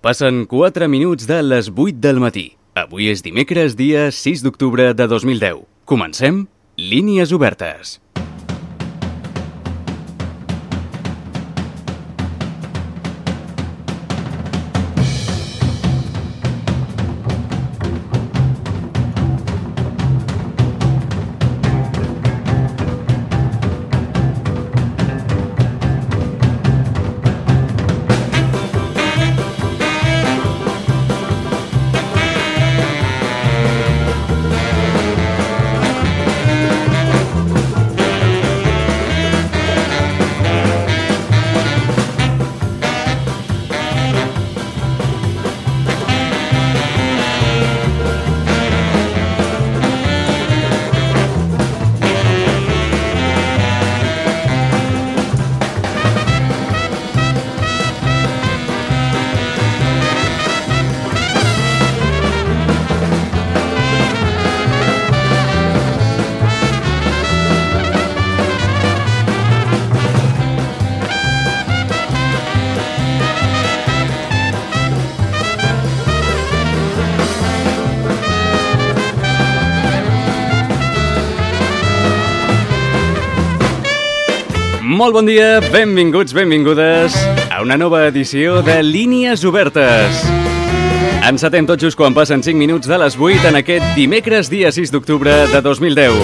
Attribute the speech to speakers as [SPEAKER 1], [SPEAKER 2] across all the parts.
[SPEAKER 1] Passen 4 minuts de les 8 del matí. Avui és dimecres, dia 6 d'octubre de 2010. Comencem Línies Obertes. Molt bon dia, benvinguts, benvingudes a una nova edició de Línies Obertes. Encetem tot just quan passen 5 minuts de les 8 en aquest dimecres, dia 6 d'octubre de 2010.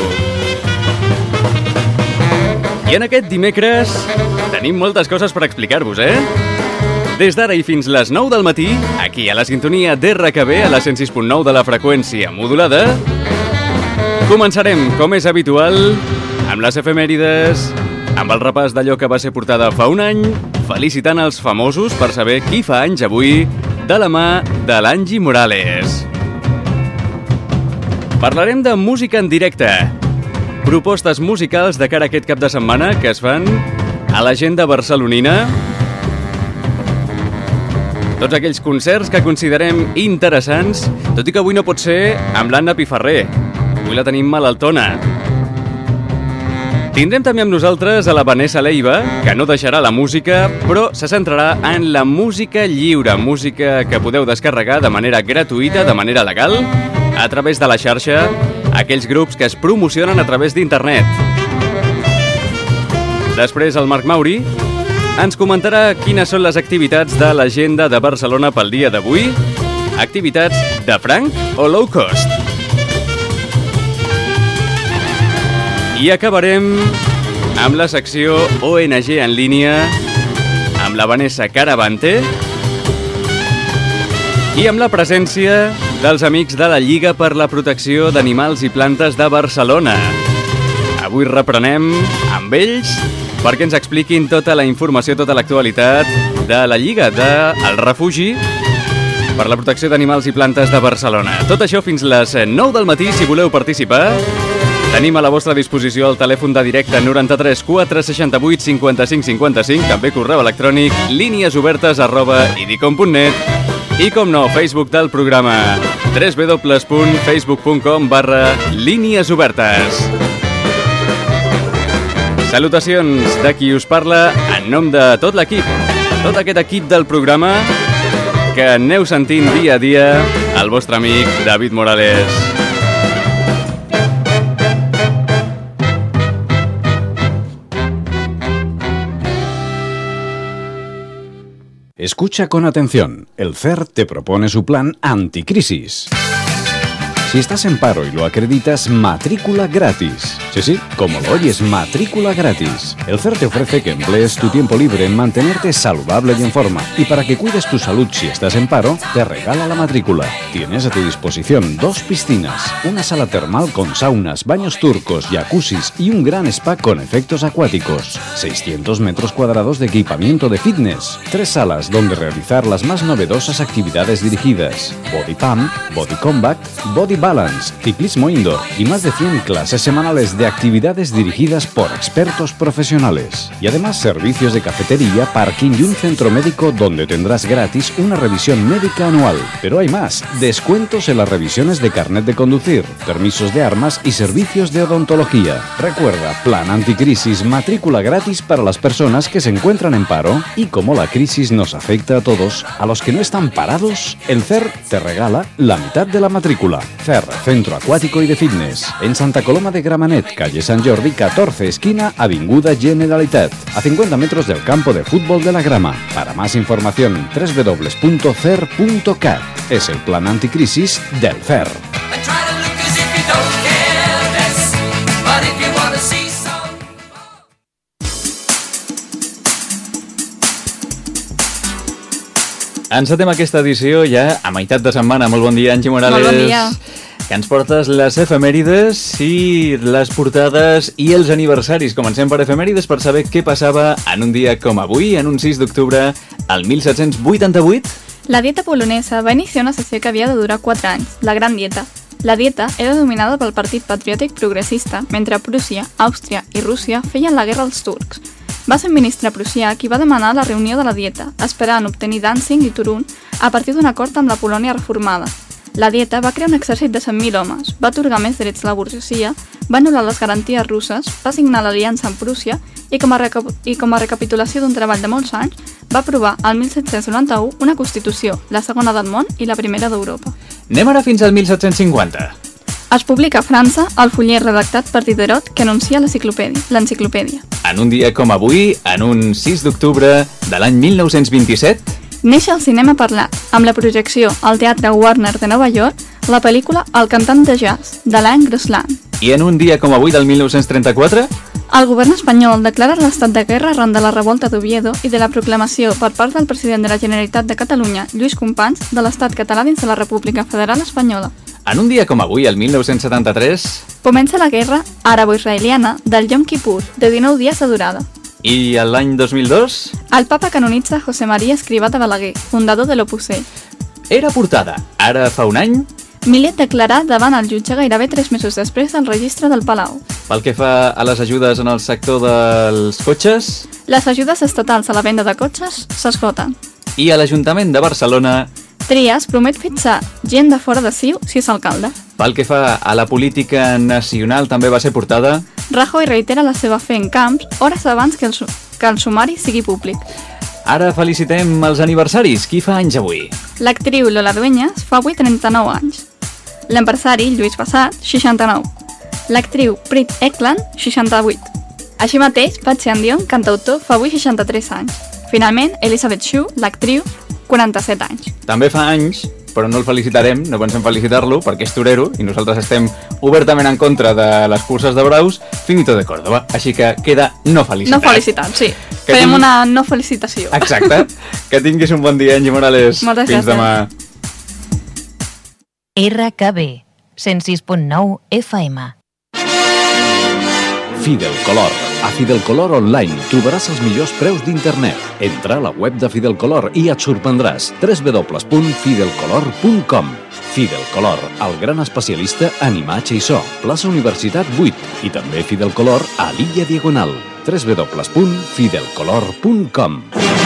[SPEAKER 1] I en aquest dimecres tenim moltes coses per explicar-vos, Des d'ara i fins les 9 del matí, aquí a la sintonia d'RKB, a la 106.9 de la freqüència modulada, començarem, com és habitual, amb les efemèrides, amb el repàs d'allò que va ser portada fa un any, felicitant els famosos per saber qui fa anys avui, de la mà de l'Angie Morales. Parlarem de música en directe, propostes musicals de cara a aquest cap de setmana que es fan a l'agenda barcelonina, tots aquells concerts que considerem interessants, tot i que avui no pot ser amb l'Anna Piferrer, avui la tenim malaltona. Tindrem també amb nosaltres a la Vanessa Leiva, que no deixarà la música, però se centrarà en la música lliure, música que podeu descarregar de manera gratuïta, de manera legal, a través de la xarxa, aquells grups que es promocionen a través d'internet. Després el Marc Mauri ens comentarà quines són les activitats de l'agenda de Barcelona pel dia d'avui, activitats de franc o low cost. I acabarem amb la secció ONG en línia, amb la Vanessa Caravante i amb la presència dels amics de la Lliga per la Protecció d'Animals i Plantes de Barcelona. Avui reprenem amb ells perquè ens expliquin tota la informació, tota l'actualitat de la Lliga del Refugi per la Protecció d'Animals i Plantes de Barcelona. Tot això fins les 9 del matí, si voleu participar. Tenim a la vostra disposició el telèfon de directe 93 468 55 55, també correu electrònic liniesobertes@idicom.net i, com no, Facebook del programa www.facebook.com/líniesobertes. Salutacions de qui us parla en nom de tot l'equip, tot aquest equip del programa que aneu sentint dia a dia, el vostre amic David Morales.
[SPEAKER 2] Escucha con atención. El CER te propone su plan anticrisis. Si estás en paro y lo acreditas, matrícula gratis. Sí, como lo oyes, matrícula gratis. El CER te ofrece que emplees tu tiempo libre en mantenerte saludable y en forma. Y para que cuides tu salud si estás en paro, te regala la matrícula. Tienes a tu disposición 2 piscinas, una sala termal con saunas, baños turcos, jacuzzis y un gran spa con efectos acuáticos. 600 metros cuadrados de equipamiento de fitness. 3 salas donde realizar las más novedosas actividades dirigidas. Body pump, body combat, body balance, ciclismo indoor y más de 100 clases semanales de actividades dirigidas por expertos profesionales. Y además servicios de cafetería, parking y un centro médico donde tendrás gratis una revisión médica anual. Pero hay más, descuentos en las revisiones de carnet de conducir, permisos de armas y servicios de odontología. Recuerda, plan anticrisis, matrícula gratis para las personas que se encuentran en paro. Y como la crisis nos afecta a todos, a los que no están parados, el CER te regala la mitad de la matrícula. CER, Centro Acuático y de Fitness, en Santa Coloma de Gramenet, calle Sant Jordi 14, esquina Avinguda Generalitat, a 50 metros del campo de fútbol de la Grama. Para más información, www.cer.cat. Es el plan anticrisis del CER.
[SPEAKER 1] Encetem aquesta edició ja a meitat de setmana. Molt bon dia, Angie Morales.
[SPEAKER 3] Molt bon dia.
[SPEAKER 1] Que ens portes les efemèrides i les portades i els aniversaris. Comencem per efemèrides per saber què passava en un dia com avui, en un 6 d'octubre, al 1788.
[SPEAKER 3] La dieta polonesa va iniciar una sessió que havia de durar 4 anys, la Gran Dieta. La dieta era dominada pel Partit Patriòtic Progressista, mentre Prússia, Àustria i Rússia feien la guerra als turcs. Va ser un ministre prussià qui va demanar la reunió de la dieta, esperant obtenir Danzig i Turun a partir d'un acord amb la Polònia reformada. La dieta va crear un exèrcit de 100.000 homes, va atorgar més drets a la burgesia, va anul·lar les garanties russes, va signar l'aliança amb Prússia i com a recapitulació d'un treball de molts anys, va aprovar el 1791 una Constitució, la segona del món i la primera d'Europa.
[SPEAKER 1] Anem ara fins al 1750.
[SPEAKER 3] Es publica a França el fuller redactat per Diderot que anuncia l'enciclopèdia.
[SPEAKER 1] En un dia com avui, en un 6 d'octubre de l'any 1927...
[SPEAKER 3] Neix el cinema parlat, amb la projecció al Teatre Warner de Nova York, la pel·lícula El cantant de jazz, d'Alain Grosland.
[SPEAKER 1] I en un dia com avui del 1934...
[SPEAKER 3] El govern espanyol declara l'estat de guerra arran de la revolta d'Oviedo i de la proclamació per part del president de la Generalitat de Catalunya, Lluís Companys, de l'estat català dins de la República Federal Espanyola.
[SPEAKER 1] En un dia com avui, el 1973...
[SPEAKER 3] Comença la guerra àrabo-israeliana del Yom Kippur, de 19 dies de durada.
[SPEAKER 1] I l'any 2002...
[SPEAKER 3] El papa canonitza José María Escrivá de Balaguer, fundador de l'Opus Dei.
[SPEAKER 1] Era portada. Ara fa un any...
[SPEAKER 3] Millet declarat davant el jutge gairebé 3 mesos després del registre del Palau.
[SPEAKER 1] Pel que fa a les ajudes en el sector dels cotxes...
[SPEAKER 3] Les ajudes estatals a la venda de cotxes s'esgoten.
[SPEAKER 1] I a l'Ajuntament de Barcelona...
[SPEAKER 3] Trias promet fitxar gent de fora de CiU si és alcalde.
[SPEAKER 1] Pel que fa a la política nacional també va ser portada...
[SPEAKER 3] Rajoy reitera la seva fe en Camps hores abans que el sumari sigui públic.
[SPEAKER 1] Ara felicitem els aniversaris. Qui fa anys avui?
[SPEAKER 3] L'actriu Lola Dueñas fa avui 39 anys. L'empresari Lluís Bassat, 69. L'actriu Prit Ekland, 68. Així mateix, Pat Sean-Dion, cantautor, fa avui 63 anys. Finalment, Elizabeth Shue, l'actriu, 47 anys.
[SPEAKER 1] També fa anys, però no el felicitarem, no pensem felicitar-lo, perquè és torero i nosaltres estem obertament en contra de les curses de braus, finito de Córdoba. Així que queda no felicitat.
[SPEAKER 3] No felicitat, sí. Fem una no felicitació.
[SPEAKER 1] Exacte. Que tinguis un bon dia, Angie Morales.
[SPEAKER 3] Moltes
[SPEAKER 1] Fins
[SPEAKER 3] gràcies.
[SPEAKER 1] demà.
[SPEAKER 4] RKB 106.9 FM.
[SPEAKER 2] Fidelcolor. A Fidelcolor Online trobaràs els millors preus d'internet. Entra a la web de Fidelcolor i et sorprendràs. www.fidelcolor.com. Fidelcolor, el gran especialista en imatge i so. Plaça Universitat 8 i també Fidelcolor a l'Illa Diagonal. www.fidelcolor.com.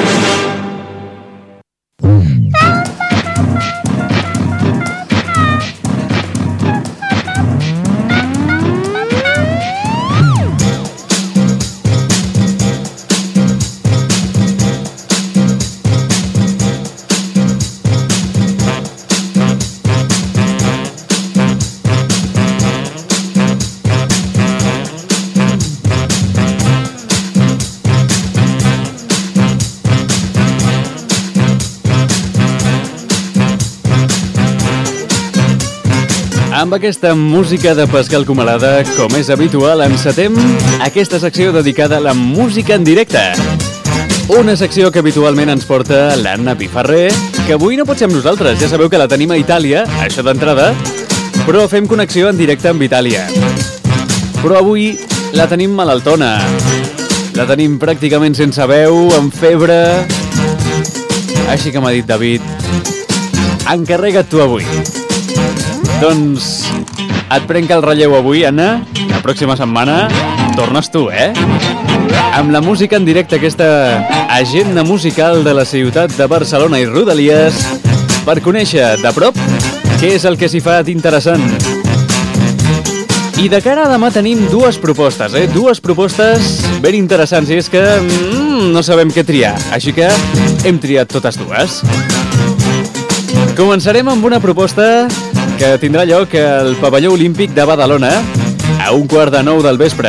[SPEAKER 1] Amb aquesta música de Pascal Comalada, com és habitual, encetem aquesta secció dedicada a la música en directe. Una secció que habitualment ens porta l'Anna Pifarré, que avui no pot ser amb nosaltres. Ja sabeu que la tenim a Itàlia, això d'entrada, però fem connexió en directe amb Itàlia. Però avui la tenim malaltona. La tenim pràcticament sense veu, amb febre. Així que m'ha dit David, encarrega't tu avui. Doncs et prenc el relleu avui, Anna. La pròxima setmana tornes tu, Amb la música en directe, aquesta agenda musical de la ciutat de Barcelona i Rodalies, per conèixer de prop què és el que s'hi fa d'interessant. I de cara a demà tenim dues propostes, dues propostes ben interessants, i és que no sabem què triar, així que hem triat totes dues. Començarem amb una proposta que tindrà lloc al Pavelló Olímpic de Badalona a 8:45 del vespre.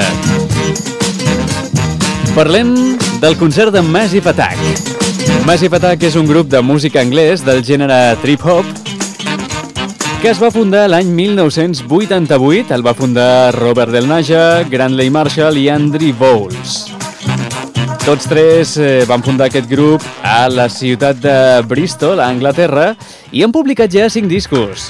[SPEAKER 1] Parlem del concert de Massive Attack. Massive Attack és un grup de música anglès del gènere trip-hop que es va fundar l'any 1988. El va fundar Robert Del Naja, Grantley Marshall i Andrew Bowles. Tots tres van fundar aquest grup a la ciutat de Bristol, a Anglaterra, i han publicat ja 5 discos.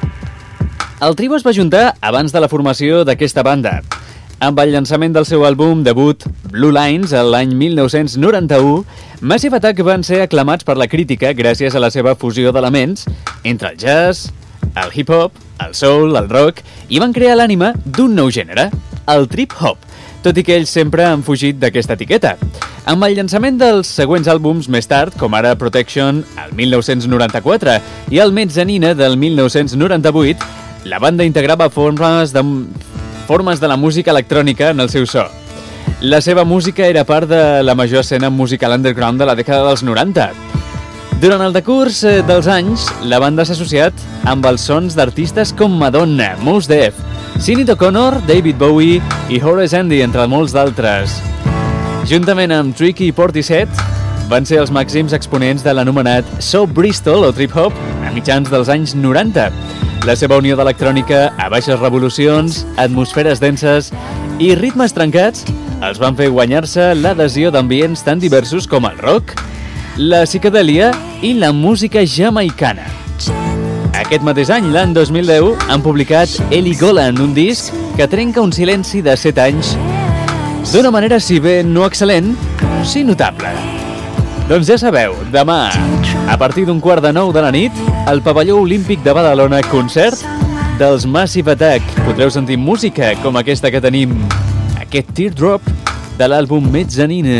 [SPEAKER 1] El trio es va juntar abans de la formació d'aquesta banda. Amb el llançament del seu àlbum debut Blue Lines l'any 1991, Massive Attack van ser aclamats per la crítica gràcies a la seva fusió d'elements entre el jazz, el hip-hop, el soul, el rock, i van crear l'ànima d'un nou gènere, el trip-hop, tot i que ells sempre han fugit d'aquesta etiqueta. Amb el llançament dels següents àlbums més tard, com ara Protection, el 1994, i el Mezzanine del 1998, la banda integrava formes de la música electrònica en el seu so. La seva música era part de la major escena musical underground de la dècada dels 90. Durant el decurs dels anys, la banda s'ha associat amb els sons d'artistes com Madonna, Mos Def, Sinead O'Connor, David Bowie i Horace Andy, entre molts d'altres. Juntament amb Tricky Portishead, van ser els màxims exponents de l'anomenat So Bristol o trip-hop a mitjans dels anys 90. La seva unió d'electrònica a baixes revolucions, atmosferes denses i ritmes trencats els van fer guanyar-se l'adhesió d'ambients tan diversos com el rock, la psicodèlia i la música jamaicana. Aquest mateix any, l'any 2010, han publicat Heligoland, un disc que trenca un silenci de 7 anys d'una manera, si bé no excel·lent, sí notable. Doncs ja sabeu, demà, a partir d'un 8:45 de la nit, al Pavelló Olímpic de Badalona, concert dels Massive Attack. Podreu sentir música com aquesta que tenim, aquest Teardrop de l'àlbum Mezzanine.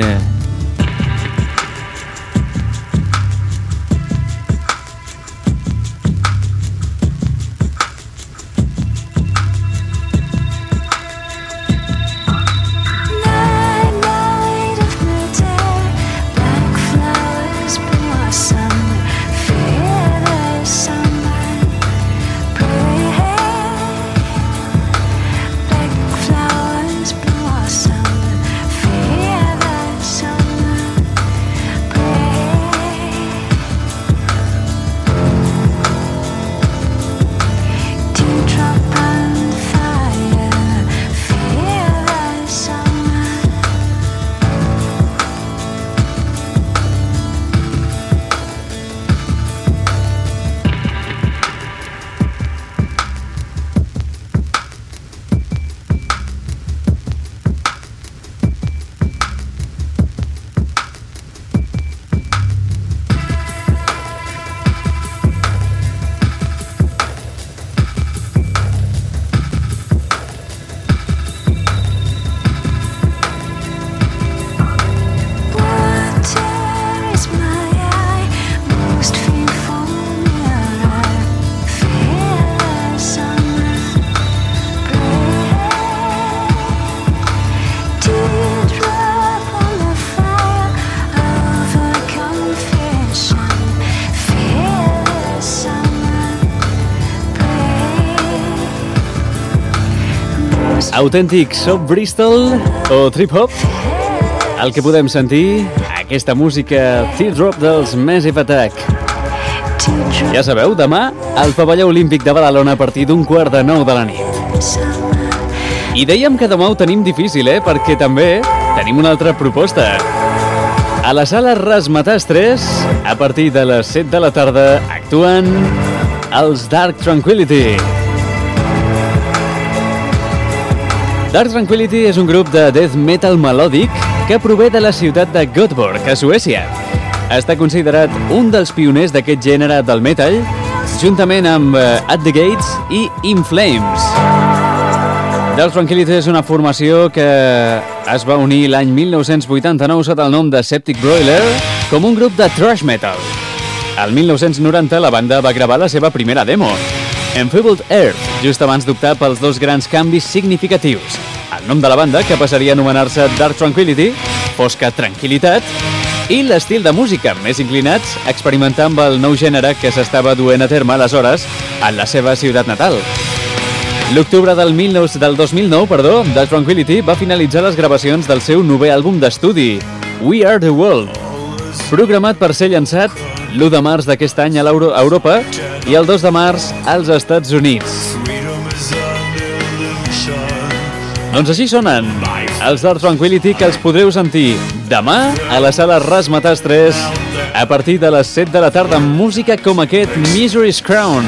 [SPEAKER 1] Autèntic Soft Bristol o trip-hop, el que podem sentir, aquesta música Teardrop dels Massive Attack. Ja sabeu, demà al Pavelló Olímpic de Badalona a partir d'un 8:45 de la nit. I dèiem que demà ho tenim difícil, perquè també tenim una altra proposta. A la sala Razzmatazz 3, a partir de les 7 de la tarda, actuen els Dark Tranquillity. Dark Tranquillity és un grup de death metal melòdic que prové de la ciutat de Göteborg, a Suècia. Està considerat un dels pioners d'aquest gènere del metal, juntament amb At the Gates i In Flames. Dark Tranquillity és una formació que es va unir l'any 1989 sota el nom de Septic Broiler com un grup de thrash metal. Al 1990 la banda va gravar la seva primera demo, Enfeebled Earth, just abans d'optar pels dos grans canvis significatius. El nom de la banda, que passaria a anomenar-se Dark Tranquillity, fosca tranquil·litat, i l'estil de música, més inclinats a experimentar amb el nou gènere que s'estava duent a terme aleshores en la seva ciutat natal. L'octubre del 2009, Dark Tranquillity va finalitzar les gravacions del seu novè àlbum d'estudi, We Are The World, programat per ser llançat l'1 de març d'aquest any a Europa i el 2 de març als Estats Units. Doncs així sonen els Dark Tranquillity, que els podreu sentir demà a la sala Razzmatazz 3 a partir de les 7 de la tarda amb música com aquest Misery's Crown.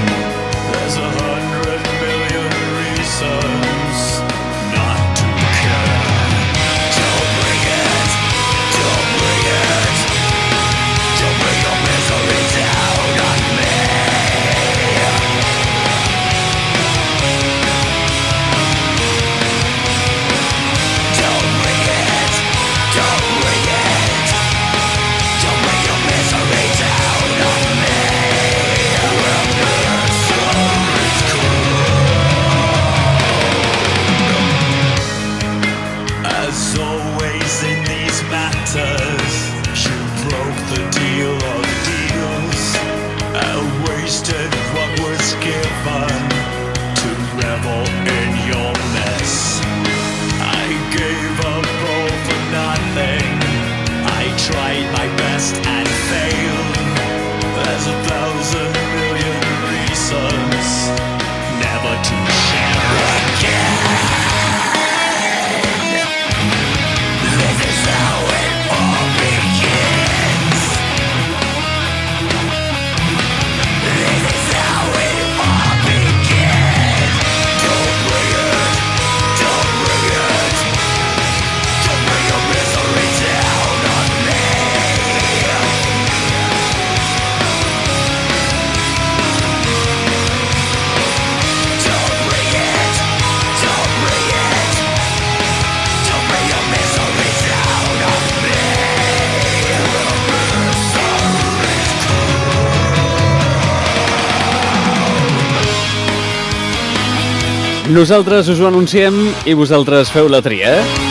[SPEAKER 1] Nosaltres us ho anunciem i vosaltres feu la tria.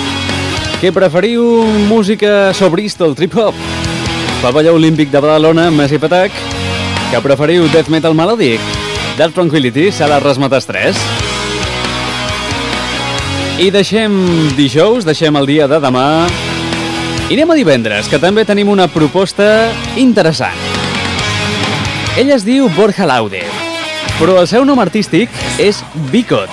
[SPEAKER 1] Què preferiu? Música sobrista, el trip-hop? Pavelló Olímpic de Badalona, Messi Patac? Que preferiu death metal melòdic? Dark Tranquillity, sala Razzmatazz 3? I deixem dijous, deixem el dia de demà. I anem a divendres, que també tenim una proposta interessant. Ell es diu Borja Laude, però el seu nom artístic és Bigot.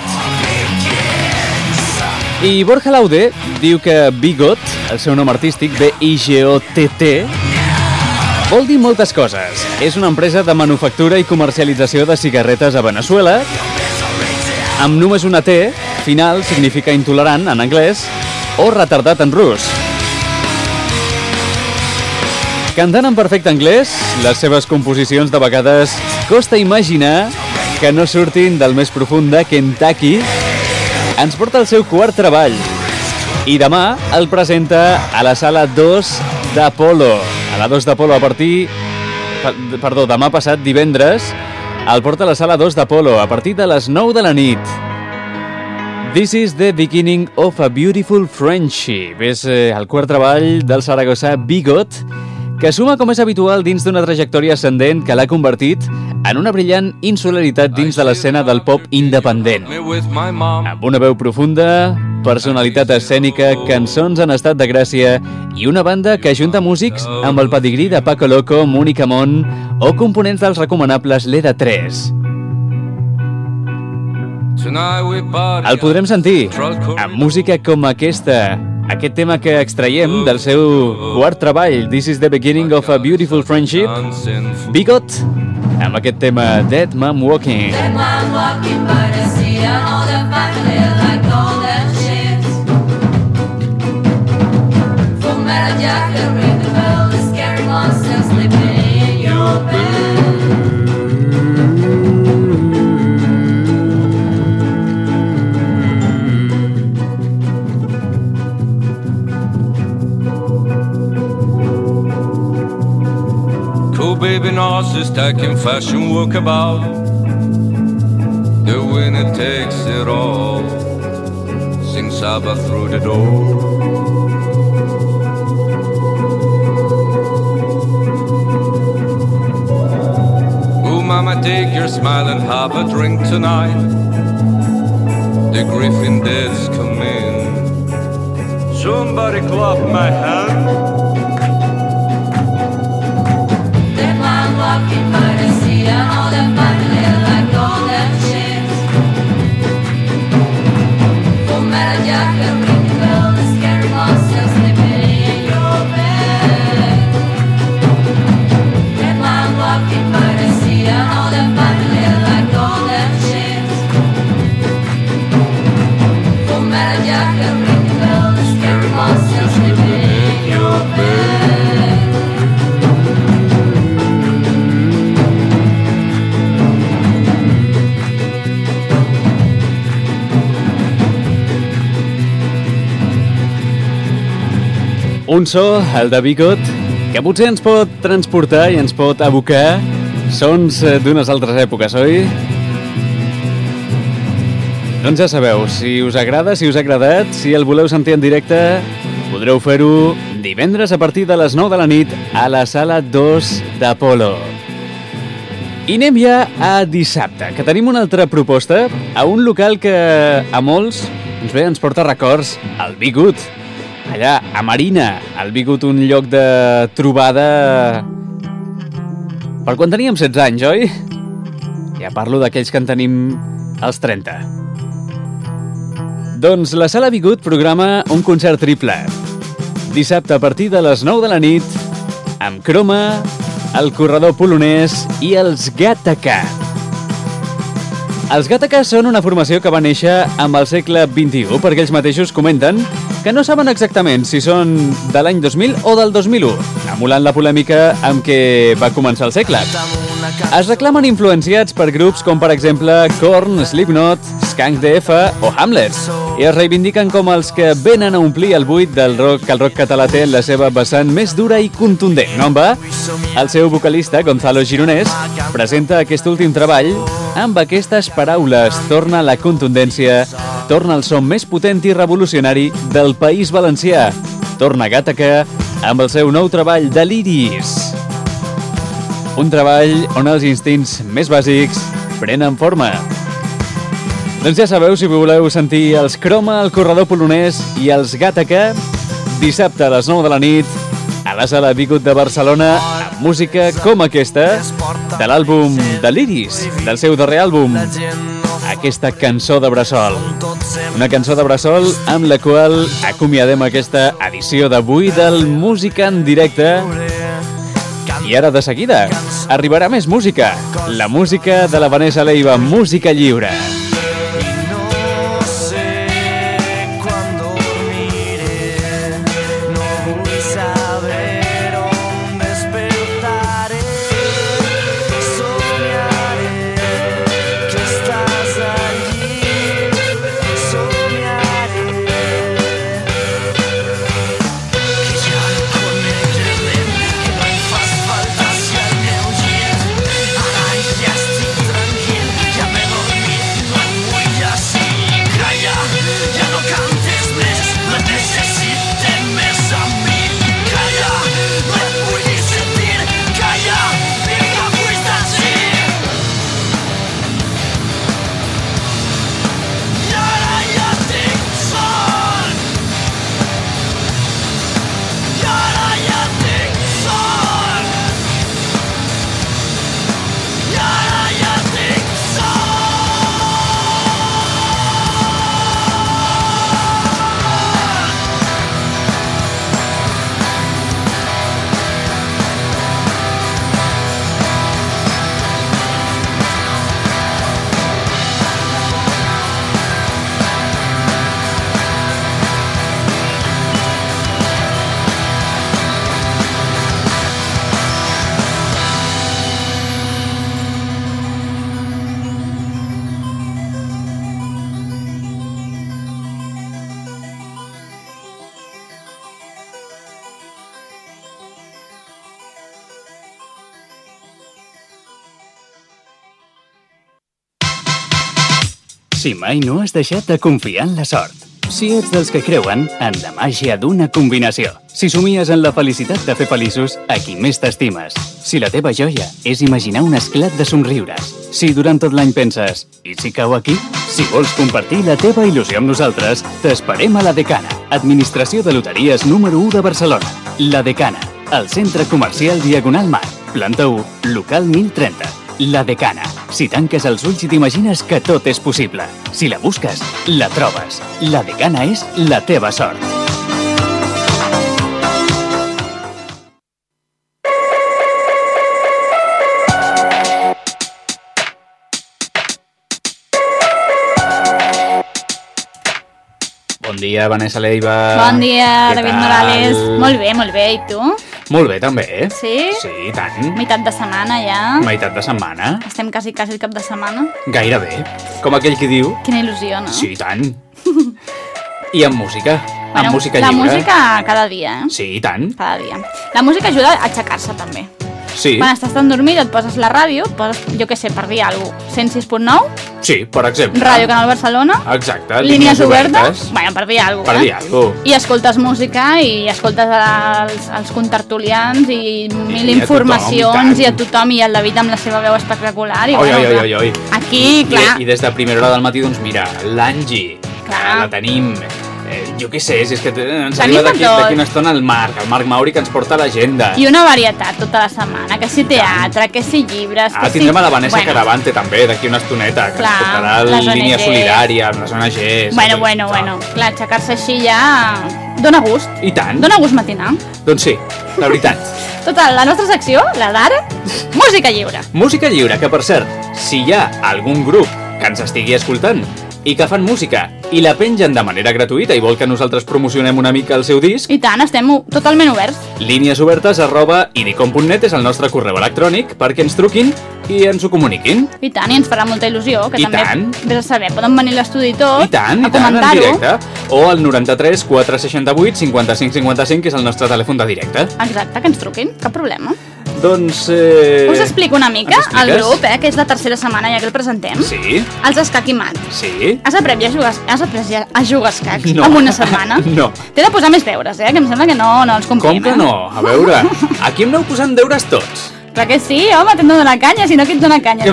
[SPEAKER 1] I Borja Laude diu que Bigot, el seu nom artístic, B-I-G-O-T-T, vol dir moltes coses. És una empresa de manufactura i comercialització de cigarretes a Veneçuela. Amb només una T, final significa intolerant en anglès o retardat en rus. Cantant en perfecte anglès, les seves composicions de vegades costa imaginar que no surtin del més profund de Kentucky. Ens porta el seu quart treball i demà el presenta a la sala 2 d'Apolo. A la 2 d'Apolo demà passat, divendres, el porta a la sala 2 d'Apolo a partir de les 9 de la nit. This is the beginning of a beautiful friendship. És el quart treball del saragossà Bigot, que suma, com és habitual, dins d'una trajectòria ascendent que l'ha convertit en una brillant insolaritat dins de l'escena del pop independent. Amb una veu profunda, personalitat escènica, cançons en estat de gràcia i una banda que ajunta músics amb el pedigrí de Paco Loco, Mónica Mon o components dels recomanables Leda 3. El podrem sentir amb música com aquesta, aquest tema que extraiem del seu quart treball, This is the beginning of a beautiful friendship, Bigot, amb aquest tema Dead Man Walking. Dead man walking by the sea and all the family like all their ships. For Mara Jack and ring the bell, the scary monster sleeping in your bed.
[SPEAKER 5] stacking fashion walkabout. The winner takes it all. Sing Saba through the door. Oh mama, take your smile and have a drink tonight. The Griffin Dead's come in. Somebody clap my hand.
[SPEAKER 6] Walking by the sea and all the family like golden ships. From Madagascar, ring the bell, the scary monsters sleeping in your bed. The man walking by the sea and all the family like golden ships. From Madagascar, ring the bell, the scary monsters sleeping in your bed.
[SPEAKER 1] Un so, el de Bigot, que potser ens pot transportar i ens pot abocar sons d'unes altres èpoques, oi? Doncs ja sabeu, si us agrada, si us ha agradat, si el voleu sentir en directe, podreu fer-ho divendres a partir de les 9 de la nit a la sala 2 d'Apolo. I anem ja a dissabte, que tenim una altra proposta a un local que a molts ens porta records, el Bigot. Allà, a Marina, el Bigot, un lloc de trobada per quan teníem 16 anys, oi? Ja parlo d'aquells que en tenim als 30. Doncs la Sala Bigot programa un concert triple. Dissabte a partir de les 9 de la nit, amb Croma, el Corredor Polonès i els Gattaca. Els Gattaca són una formació que va néixer amb el segle XXI, perquè ells mateixos comenten que no saben exactament si són de l'any 2000 o del 2001, emulant la polèmica amb què va començar el segle. Es reclamen influenciats per grups com, per exemple, Korn, Slipknot, Skunk DF o Hamlet, i es reivindiquen com els que venen a omplir el buit del rock que el rock català té en la seva vessant més dura i contundent. No en va? El seu vocalista, Gonzalo Gironès, presenta aquest últim treball amb aquestes paraules: torna la contundència, torna el son més potent i revolucionari del País Valencià, torna Gattaca amb el seu nou treball Deliris. Un treball on els instints més bàsics prenen forma. Doncs ja sabeu, si voleu sentir els Croma, el Corredor Polonès i els Gattaca, dissabte a les 9 de la nit a la Sala Bigot de Barcelona, amb música com aquesta de l'àlbum Deliris, del seu darrer àlbum, aquesta cançó de bressol. Una cançó de bressol amb la qual acomiadem aquesta edició d'avui del Música en Directe. I ara, de seguida, arribarà més música. La música de la Vanessa Leiva, música lliure.
[SPEAKER 7] Ya me dormí, no
[SPEAKER 1] Si mai no has deixat de confiar en la sort. Si ets dels que creuen en la màgia d'una combinació. Si somies en la felicitat de fer feliços a qui més t'estimes. Si la teva joia és imaginar un esclat de somriures. Si durant tot l'any penses, i si cau aquí? Si vols compartir la teva il·lusió amb nosaltres, t'esperem a La Decana, Administració de Loteries número 1 de Barcelona. La Decana, al centre comercial Diagonal Mar, planta 1, local 1030. La Decana. Si tanques els ulls i t'imagines que tot és possible. Si la busques, la trobes. La Decana és la teva sort.
[SPEAKER 7] Bon dia, Vanessa Leiva.
[SPEAKER 3] Bon dia,
[SPEAKER 7] Què
[SPEAKER 3] David
[SPEAKER 7] tal?
[SPEAKER 3] Morales. Molt bé, i tu?
[SPEAKER 7] Molt bé, també.
[SPEAKER 3] Sí?
[SPEAKER 7] Sí, i tant.
[SPEAKER 3] Meitat de setmana ja.
[SPEAKER 7] Meitat de setmana.
[SPEAKER 3] Estem quasi al cap de setmana.
[SPEAKER 7] Gairebé. Com aquell que diu.
[SPEAKER 3] Quina il·lusió, no?
[SPEAKER 7] Sí, i tant. I amb música.
[SPEAKER 3] Bueno,
[SPEAKER 7] amb música
[SPEAKER 3] la
[SPEAKER 7] lliure.
[SPEAKER 3] música cada dia, eh?
[SPEAKER 7] Sí, i tant.
[SPEAKER 3] Cada dia. La música ajuda a aixecar-se, també.
[SPEAKER 7] Sí.
[SPEAKER 3] Quan estàs tan dormit et poses la ràdio, et poses, jo què sé, per dir alguna cosa, 106.9,
[SPEAKER 7] Sí, per exemple.
[SPEAKER 3] Ràdio Canal Barcelona,
[SPEAKER 7] Exacte.
[SPEAKER 3] línies obertes, bueno, per dir alguna
[SPEAKER 7] Per dir alguna cosa.
[SPEAKER 3] I escoltes música i escoltes els contertulians i mil
[SPEAKER 7] I a
[SPEAKER 3] informacions
[SPEAKER 7] tothom, i
[SPEAKER 3] i a
[SPEAKER 7] tant.
[SPEAKER 3] tothom i el David amb la seva veu espectacular. I,
[SPEAKER 7] Oi,
[SPEAKER 3] bueno,
[SPEAKER 7] oi,
[SPEAKER 3] clar,
[SPEAKER 7] oi, oi.
[SPEAKER 3] Aquí, clar,
[SPEAKER 7] I des de primera hora del matí, doncs mira, l'Angie,
[SPEAKER 3] Clar.
[SPEAKER 7] la tenim. Jo què sé, és que ens
[SPEAKER 3] Tenim
[SPEAKER 7] arriba
[SPEAKER 3] de tot.
[SPEAKER 7] d'aquí una estona el Marc Mauri, que ens porta l'agenda.
[SPEAKER 3] i una varietat tota la setmana, que si teatre, que si llibres, que si...
[SPEAKER 7] Tindrem a la Vanessa Caravante també, d'aquí una estoneta, que
[SPEAKER 3] Clar,
[SPEAKER 7] ens portarà
[SPEAKER 3] les
[SPEAKER 7] la línia
[SPEAKER 3] ONGs.
[SPEAKER 7] solidària amb les ONGs.
[SPEAKER 3] Bueno, clar, aixecar-se així ja dona gust,
[SPEAKER 7] I tant.
[SPEAKER 3] dona gust matinar.
[SPEAKER 7] Doncs sí, la veritat.
[SPEAKER 3] Total, la nostra secció, la d'ara, música lliure.
[SPEAKER 7] Música lliure, que per cert, si hi ha algun grup que ens estigui escoltant i que fan música i la pengen de manera gratuïta i vol que nosaltres promocionem una mica el seu disc,
[SPEAKER 3] I tant, estem totalment oberts.
[SPEAKER 7] líniesobertes@idicom.net és el nostre correu electrònic perquè ens truquin i ens ho comuniquin.
[SPEAKER 3] I tant, i ens farà molta il·lusió, que
[SPEAKER 7] I
[SPEAKER 3] també,
[SPEAKER 7] tant.
[SPEAKER 3] vés a saber, poden venir a l'estudi i tot,
[SPEAKER 7] I tant,
[SPEAKER 3] a
[SPEAKER 7] en
[SPEAKER 3] comentar-ho.
[SPEAKER 7] directe. O al 93 468 55 55, que és el nostre telèfon de directe.
[SPEAKER 3] Exacte, que ens truquin, cap problema.
[SPEAKER 7] Doncs...
[SPEAKER 3] Us explico una mica
[SPEAKER 7] ens
[SPEAKER 3] el
[SPEAKER 7] expliques?
[SPEAKER 3] grup, que és la tercera setmana ja que el presentem.
[SPEAKER 7] Sí,
[SPEAKER 3] Els Escaquimat.
[SPEAKER 7] sí.
[SPEAKER 3] Has après ja a jugar a escacs
[SPEAKER 7] No.
[SPEAKER 3] en una setmana?
[SPEAKER 7] No.
[SPEAKER 3] T'he de posar més deures, que em sembla que no els complim.
[SPEAKER 7] Com que no? A veure, aquí em aneu posant deures tots.
[SPEAKER 3] Clar que sí, home, t'hem de donar canya, si no, qui et dona canya?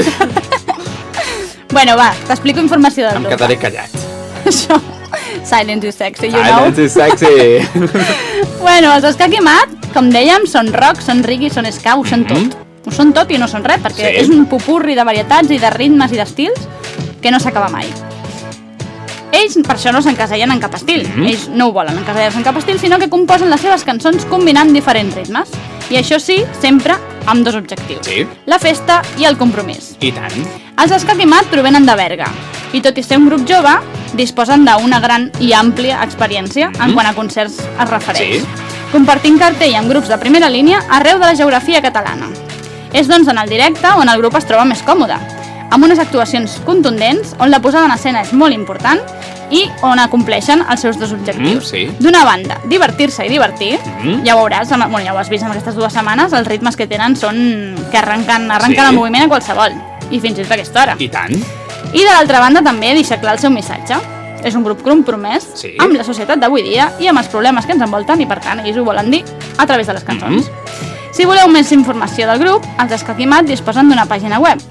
[SPEAKER 3] Bueno, va, t'explico informació del
[SPEAKER 7] Em
[SPEAKER 3] grup.
[SPEAKER 7] quedaré callat.
[SPEAKER 3] Això, silence is sexy, you know?
[SPEAKER 7] Silence is sexy.
[SPEAKER 3] Bueno, els Escaquimat, com dèiem, són rock, són reggae, són ska, ho són tot. Ho són tot i no són res, perquè
[SPEAKER 7] Sí.
[SPEAKER 3] és un popurri de varietats i de ritmes i d'estils que no s'acaba mai. Ells per això no s'encasellen en cap estil. Ells no ho volen encasellar-se en cap estil, sinó que composen les seves cançons combinant diferents ritmes. I això sí, sempre amb dos objectius.
[SPEAKER 7] Sí.
[SPEAKER 3] La festa i el compromís.
[SPEAKER 7] I tant.
[SPEAKER 3] Els Escaquimat provenen de Berga i tot i ser un grup jove, disposen d'una gran i àmplia experiència en quant a concerts es refereix.
[SPEAKER 7] Sí.
[SPEAKER 3] Compartint cartell amb grups de primera línia arreu de la geografia catalana. És doncs en el directe on el grup es troba més còmode, amb unes actuacions contundents on la posada en escena és molt important i on acompleixen els seus dos objectius.
[SPEAKER 7] Sí.
[SPEAKER 3] D'una banda, divertir-se i divertir, ja ho veuràs, bueno, ja ho has vist en aquestes 2 setmanes, els ritmes que tenen són que arrenquen
[SPEAKER 7] Sí.
[SPEAKER 3] el moviment a qualsevol, i fins i tot a aquesta hora.
[SPEAKER 7] I tant.
[SPEAKER 3] I de l'altra banda també deixa clar el seu missatge. És un grup compromès
[SPEAKER 7] Sí.
[SPEAKER 3] amb la societat d'avui dia i amb els problemes que ens envolten i per tant ells ho volen dir a través de les cançons. Si voleu més informació del grup, els Escaquimat disposen d'una pàgina web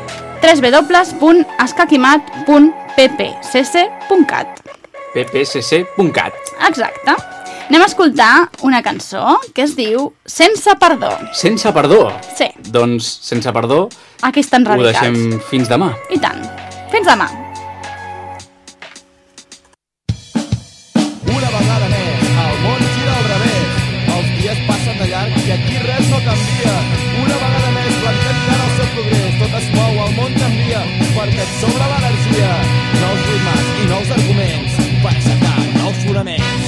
[SPEAKER 3] www.escaquimat.ppcc.cat.
[SPEAKER 7] ppcc.cat.
[SPEAKER 3] Exacte. Anem a escoltar una cançó que es diu Sense perdó.
[SPEAKER 7] Sense perdó.
[SPEAKER 3] Sí,
[SPEAKER 7] Doncs, sense perdó,
[SPEAKER 3] aquí estan
[SPEAKER 7] ho
[SPEAKER 3] radicals.
[SPEAKER 7] deixem fins demà.
[SPEAKER 3] I tant. Fins demà.
[SPEAKER 8] Una vegada més, el món gira al revés. Els dies passen de llarg i aquí res no canvia. Una vegada més plantem cara al seu progrés. Tot es mou, el món canvia, perquè et sobra l'energia. Nous ritmes i nous arguments per aixecar nous fonaments.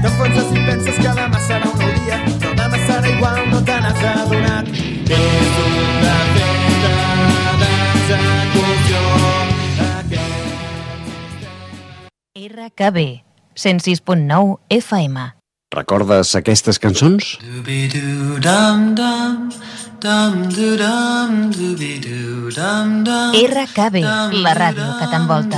[SPEAKER 8] t'enfonses i penses que demà serà un nou dia, però demà serà igual, no te n'has adonat. És un defecte d'execució.
[SPEAKER 4] RKB 106.9 FM.
[SPEAKER 2] Recordes aquestes cançons?
[SPEAKER 4] RKB, la ràdio que t'envolta.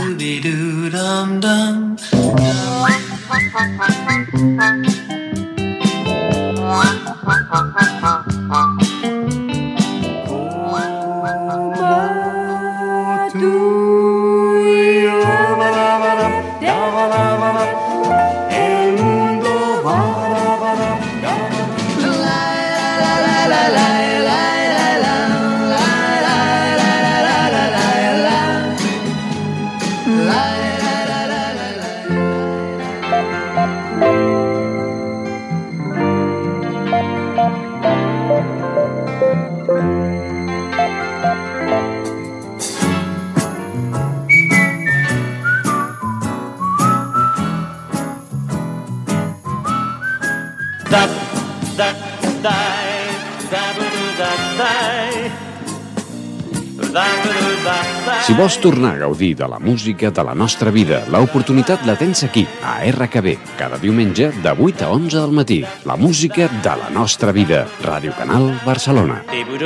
[SPEAKER 2] Si vols tornar a gaudir de la música de la nostra vida, l'oportunitat la tens aquí, a RKB, cada diumenge de 8 a 11 del matí. La música de la nostra vida. Ràdio Canal Barcelona.